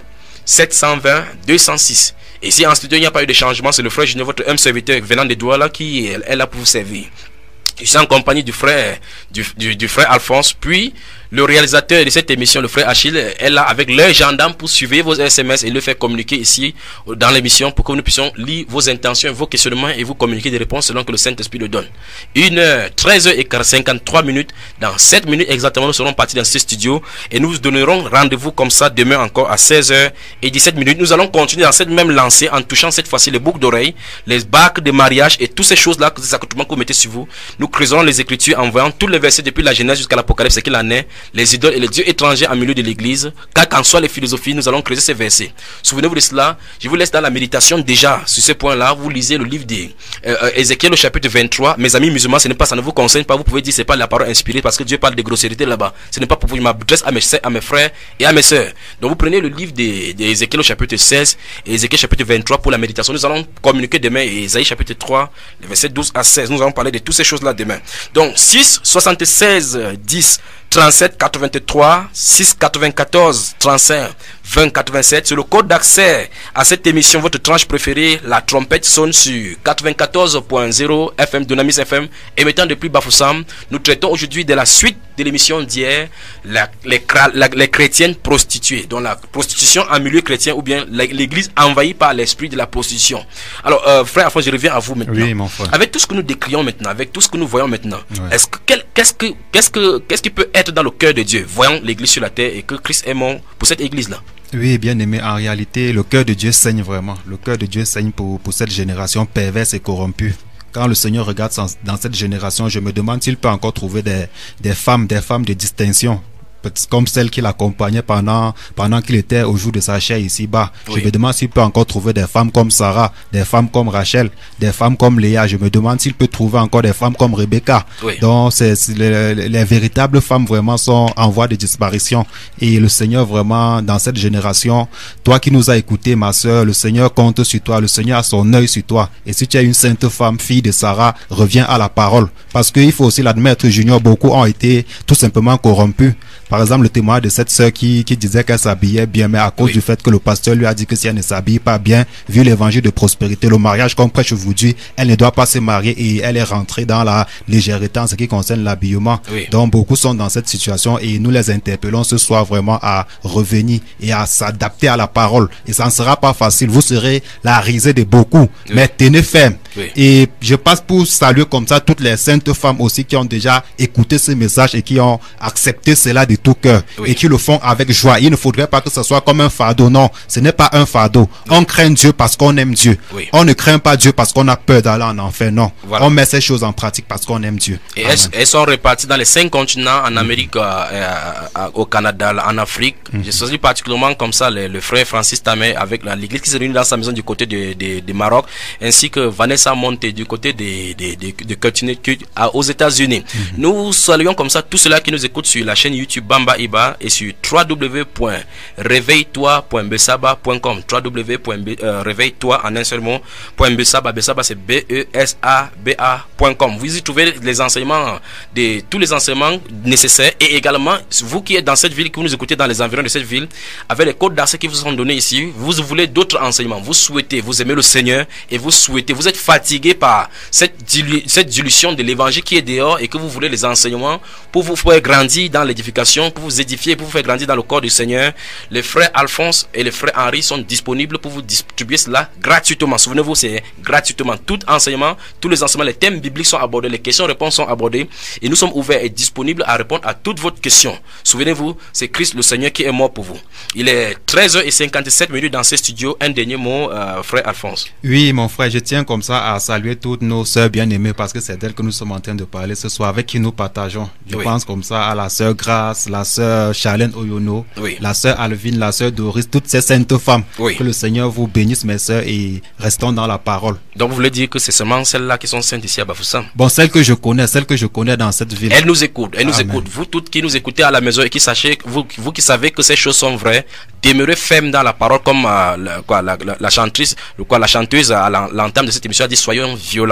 sept cent vingt deux cent six. Et si en studio il n'y a pas eu de changement, c'est le frère Junior, votre humble serviteur venant de Douala, qui est là pour vous servir. Je suis en compagnie du frère, du, du, du frère Alphonse, puis le réalisateur de cette émission, le frère Achille, est là avec leurs gendarmes pour suivre vos S M S et le faire communiquer ici dans l'émission pour que nous puissions lire vos intentions, vos questionnements et vous communiquer des réponses selon que le Saint-Esprit le donne. une heure, treize heures cinquante-trois minutes. Dans sept minutes exactement, nous serons partis dans ce studio et nous vous donnerons rendez-vous comme ça demain encore à seize heures dix-sept minutes. Nous allons continuer dans cette même lancée en touchant cette fois-ci les boucles d'oreilles, les bagues de mariage et toutes ces choses-là, ces accoutrements que vous mettez sur vous. Nous creuserons les Écritures en voyant tous les versets depuis la Genèse jusqu'à l'Apocalypse, ce qu'il en est, les idoles et les dieux étrangers en milieu de l'église, quelles qu'en soient les philosophies, nous allons creuser ces versets. Souvenez-vous de cela. Je vous laisse dans la méditation déjà sur ce point-là. Vous lisez le livre d'Ézéchiel au chapitre vingt-trois. Mes amis musulmans, ce n'est pas, ça ne vous concerne pas. Vous pouvez dire c'est pas la parole inspirée parce que Dieu parle de grossièreté là-bas. Ce n'est pas pour vous. Je m'adresse à mes, à mes frères et à mes sœurs. Donc vous prenez le livre d'Ézéchiel au chapitre seize et Ézéchiel chapitre vingt-trois pour la méditation. Nous allons communiquer demain et Ésaïe chapitre trois, les versets douze à seize. Nous allons parler de toutes ces choses-là demain. Donc six soixante-seize dix trente-sept quatre-vingt-trois, six quatre-vingt-quatorze trente-cinq vingt quatre-vingt-sept. C'est le code d'accès à cette émission, votre tranche préférée. La trompette sonne sur quatre-vingt-quatorze point zéro F M, Dunamis F M, émettant depuis Bafoussam. Nous traitons aujourd'hui de la suite de l'émission d'hier, la, les, la, les chrétiennes prostituées, donc la prostitution en milieu chrétien ou bien l'église envahie par l'esprit de la prostitution. Alors, euh, frère Alphonse, je reviens à vous maintenant. Oui, mon frère. Avec tout ce que nous décrions maintenant, avec tout ce que nous voyons maintenant, ouais. est-ce que, quel, qu'est-ce que, qu'est-ce que, qu'est-ce qui peut être dans le cœur de Dieu, voyant l'église sur la terre et que Christ est mort pour cette église-là? Oui, bien aimé, en réalité, le cœur de Dieu saigne vraiment. Le cœur de Dieu saigne pour, pour cette génération perverse et corrompue. Quand le Seigneur regarde dans cette génération, je me demande s'il peut encore trouver des, des femmes, des femmes de distinction, comme celle qui l'accompagnait pendant pendant qu'il était au jour de sa chair ici-bas. Oui. Je me demande s'il peut encore trouver des femmes comme Sarah, des femmes comme Rachel, des femmes comme Léa. Je me demande s'il peut trouver encore des femmes comme Rebecca. Oui. Donc, c'est, c'est les, les véritables femmes vraiment sont en voie de disparition. Et le Seigneur vraiment, dans cette génération, toi qui nous as écouté, ma soeur, le Seigneur compte sur toi. Le Seigneur a son œil sur toi. Et si tu es une sainte femme, fille de Sarah, reviens à la parole. Parce qu'il faut aussi l'admettre, Junior, beaucoup ont été tout simplement corrompus. Par exemple, le témoin de cette sœur qui, qui disait qu'elle s'habillait bien, mais à cause oui. du fait que le pasteur lui a dit que si elle ne s'habille pas bien, vu l'évangile de prospérité, le mariage qu'on prêche aujourd'hui, elle ne doit pas se marier et elle est rentrée dans la légèreté en ce qui concerne l'habillement. Oui. Donc, beaucoup sont dans cette situation et nous les interpellons ce soir vraiment à revenir et à s'adapter à la parole. Et ça ne sera pas facile. Vous serez la risée de beaucoup, oui. mais tenez ferme. Oui. Et je passe pour saluer comme ça toutes les saintes femmes aussi qui ont déjà écouté ce message et qui ont accepté cela de tout cœur oui. et qui le font avec joie. Il ne faudrait pas que ce soit comme un fardeau. Non, ce n'est pas un fardeau. Oui. On craint Dieu parce qu'on aime Dieu. Oui. On ne craint pas Dieu parce qu'on a peur d'aller en enfer. Non, voilà. On met ces choses en pratique parce qu'on aime Dieu. Et elles, elles sont réparties dans les cinq continents, en Amérique, euh, euh, au Canada, en Afrique. Mm-hmm. J'ai choisi particulièrement comme ça le, le frère Francis Tamé avec l'église qui se réunit dans sa maison du côté de, de, de Maroc, ainsi que Vanessa Monte du côté de, de, de, de Curtin aux États-Unis. Mm-hmm. Nous saluons comme ça tous ceux-là qui nous écoutent sur la chaîne YouTube Bamba Iba et sur w w w point réveille toi point besaba point com, w w w point réveille toi en un seul mot point besaba. Besaba c'est B E S A B A point com. Vous y trouvez les enseignements de tous les enseignements nécessaires et également vous qui êtes dans cette ville, qui nous écoutez dans les environs de cette ville, avec les codes d'accès qui vous sont donnés ici, vous voulez d'autres enseignements, vous souhaitez, vous aimez le Seigneur et vous souhaitez, vous êtes fatigué par cette, dilu cette dilution de l'évangile qui est dehors et que vous voulez les enseignements pour vous faire grandir dans l'édification, pour vous édifier, pour vous faire grandir dans le corps du Seigneur. Les frères Alphonse et les frères Henri sont disponibles pour vous distribuer cela gratuitement. Souvenez-vous, c'est gratuitement. Tout enseignement, tous les enseignements, les thèmes bibliques sont abordés, les questions-réponses sont abordées et nous sommes ouverts et disponibles à répondre à toutes vos questions. Souvenez-vous, c'est Christ le Seigneur qui est mort pour vous. Il est treize heures cinquante-sept minutes dans ces studios. Un dernier mot, euh, frère Alphonse. Oui, mon frère, je tiens comme ça à saluer toutes nos sœurs bien-aimées parce que c'est d'elles que nous sommes en train de parler ce soir, avec qui nous partageons. Je oui. pense comme ça à la sœur Grace, la sœur Charlène Oyono, oui. la sœur Alvine, la sœur Doris, toutes ces saintes femmes. Oui. Que le Seigneur vous bénisse, mes sœurs, et restons dans la parole. Donc vous voulez dire que c'est seulement celles-là qui sont saintes ici à Bafoussam? Bon, celles que je connais, celles que je connais dans cette ville. Elles nous écoutent, elles nous Amen. écoutent. Vous toutes qui nous écoutez à la maison et qui sachez, vous, vous qui savez que ces choses sont vraies, demeurez fermes dans la parole comme euh, le, quoi, la, la, la chantrice, le, quoi, la chanteuse à l'entame de cette émission a dit, soyons violents.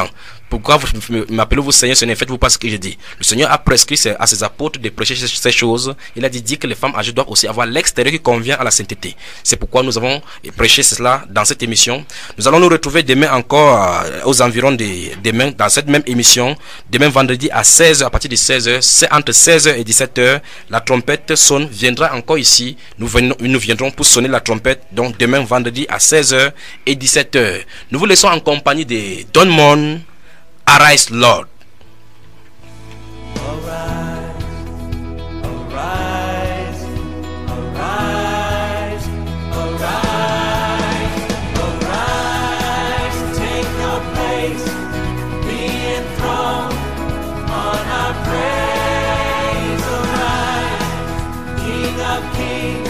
pourquoi vous m'appelez-vous Seigneur, Seigneur, faites-vous pas ce que je dis. Le Seigneur a prescrit à ses apôtres de prêcher ces choses. Il a dit, dit que les femmes âgées doivent aussi avoir l'extérieur qui convient à la sainteté. C'est pourquoi nous avons prêché cela dans cette émission. Nous allons nous retrouver demain encore euh, aux environs de demain dans cette même émission. Demain vendredi à seize heures, à partir de seize heures, c'est entre seize heures et dix-sept heures. La trompette sonne, viendra encore ici. Nous, venons, nous viendrons pour sonner la trompette. Donc demain vendredi à seize heures et dix-sept heures. Nous vous laissons en compagnie de Don Mon. Arise, Lord. Arise, arise, arise, arise, arise, take your place, be enthroned on our praise. Arise, King of Kings.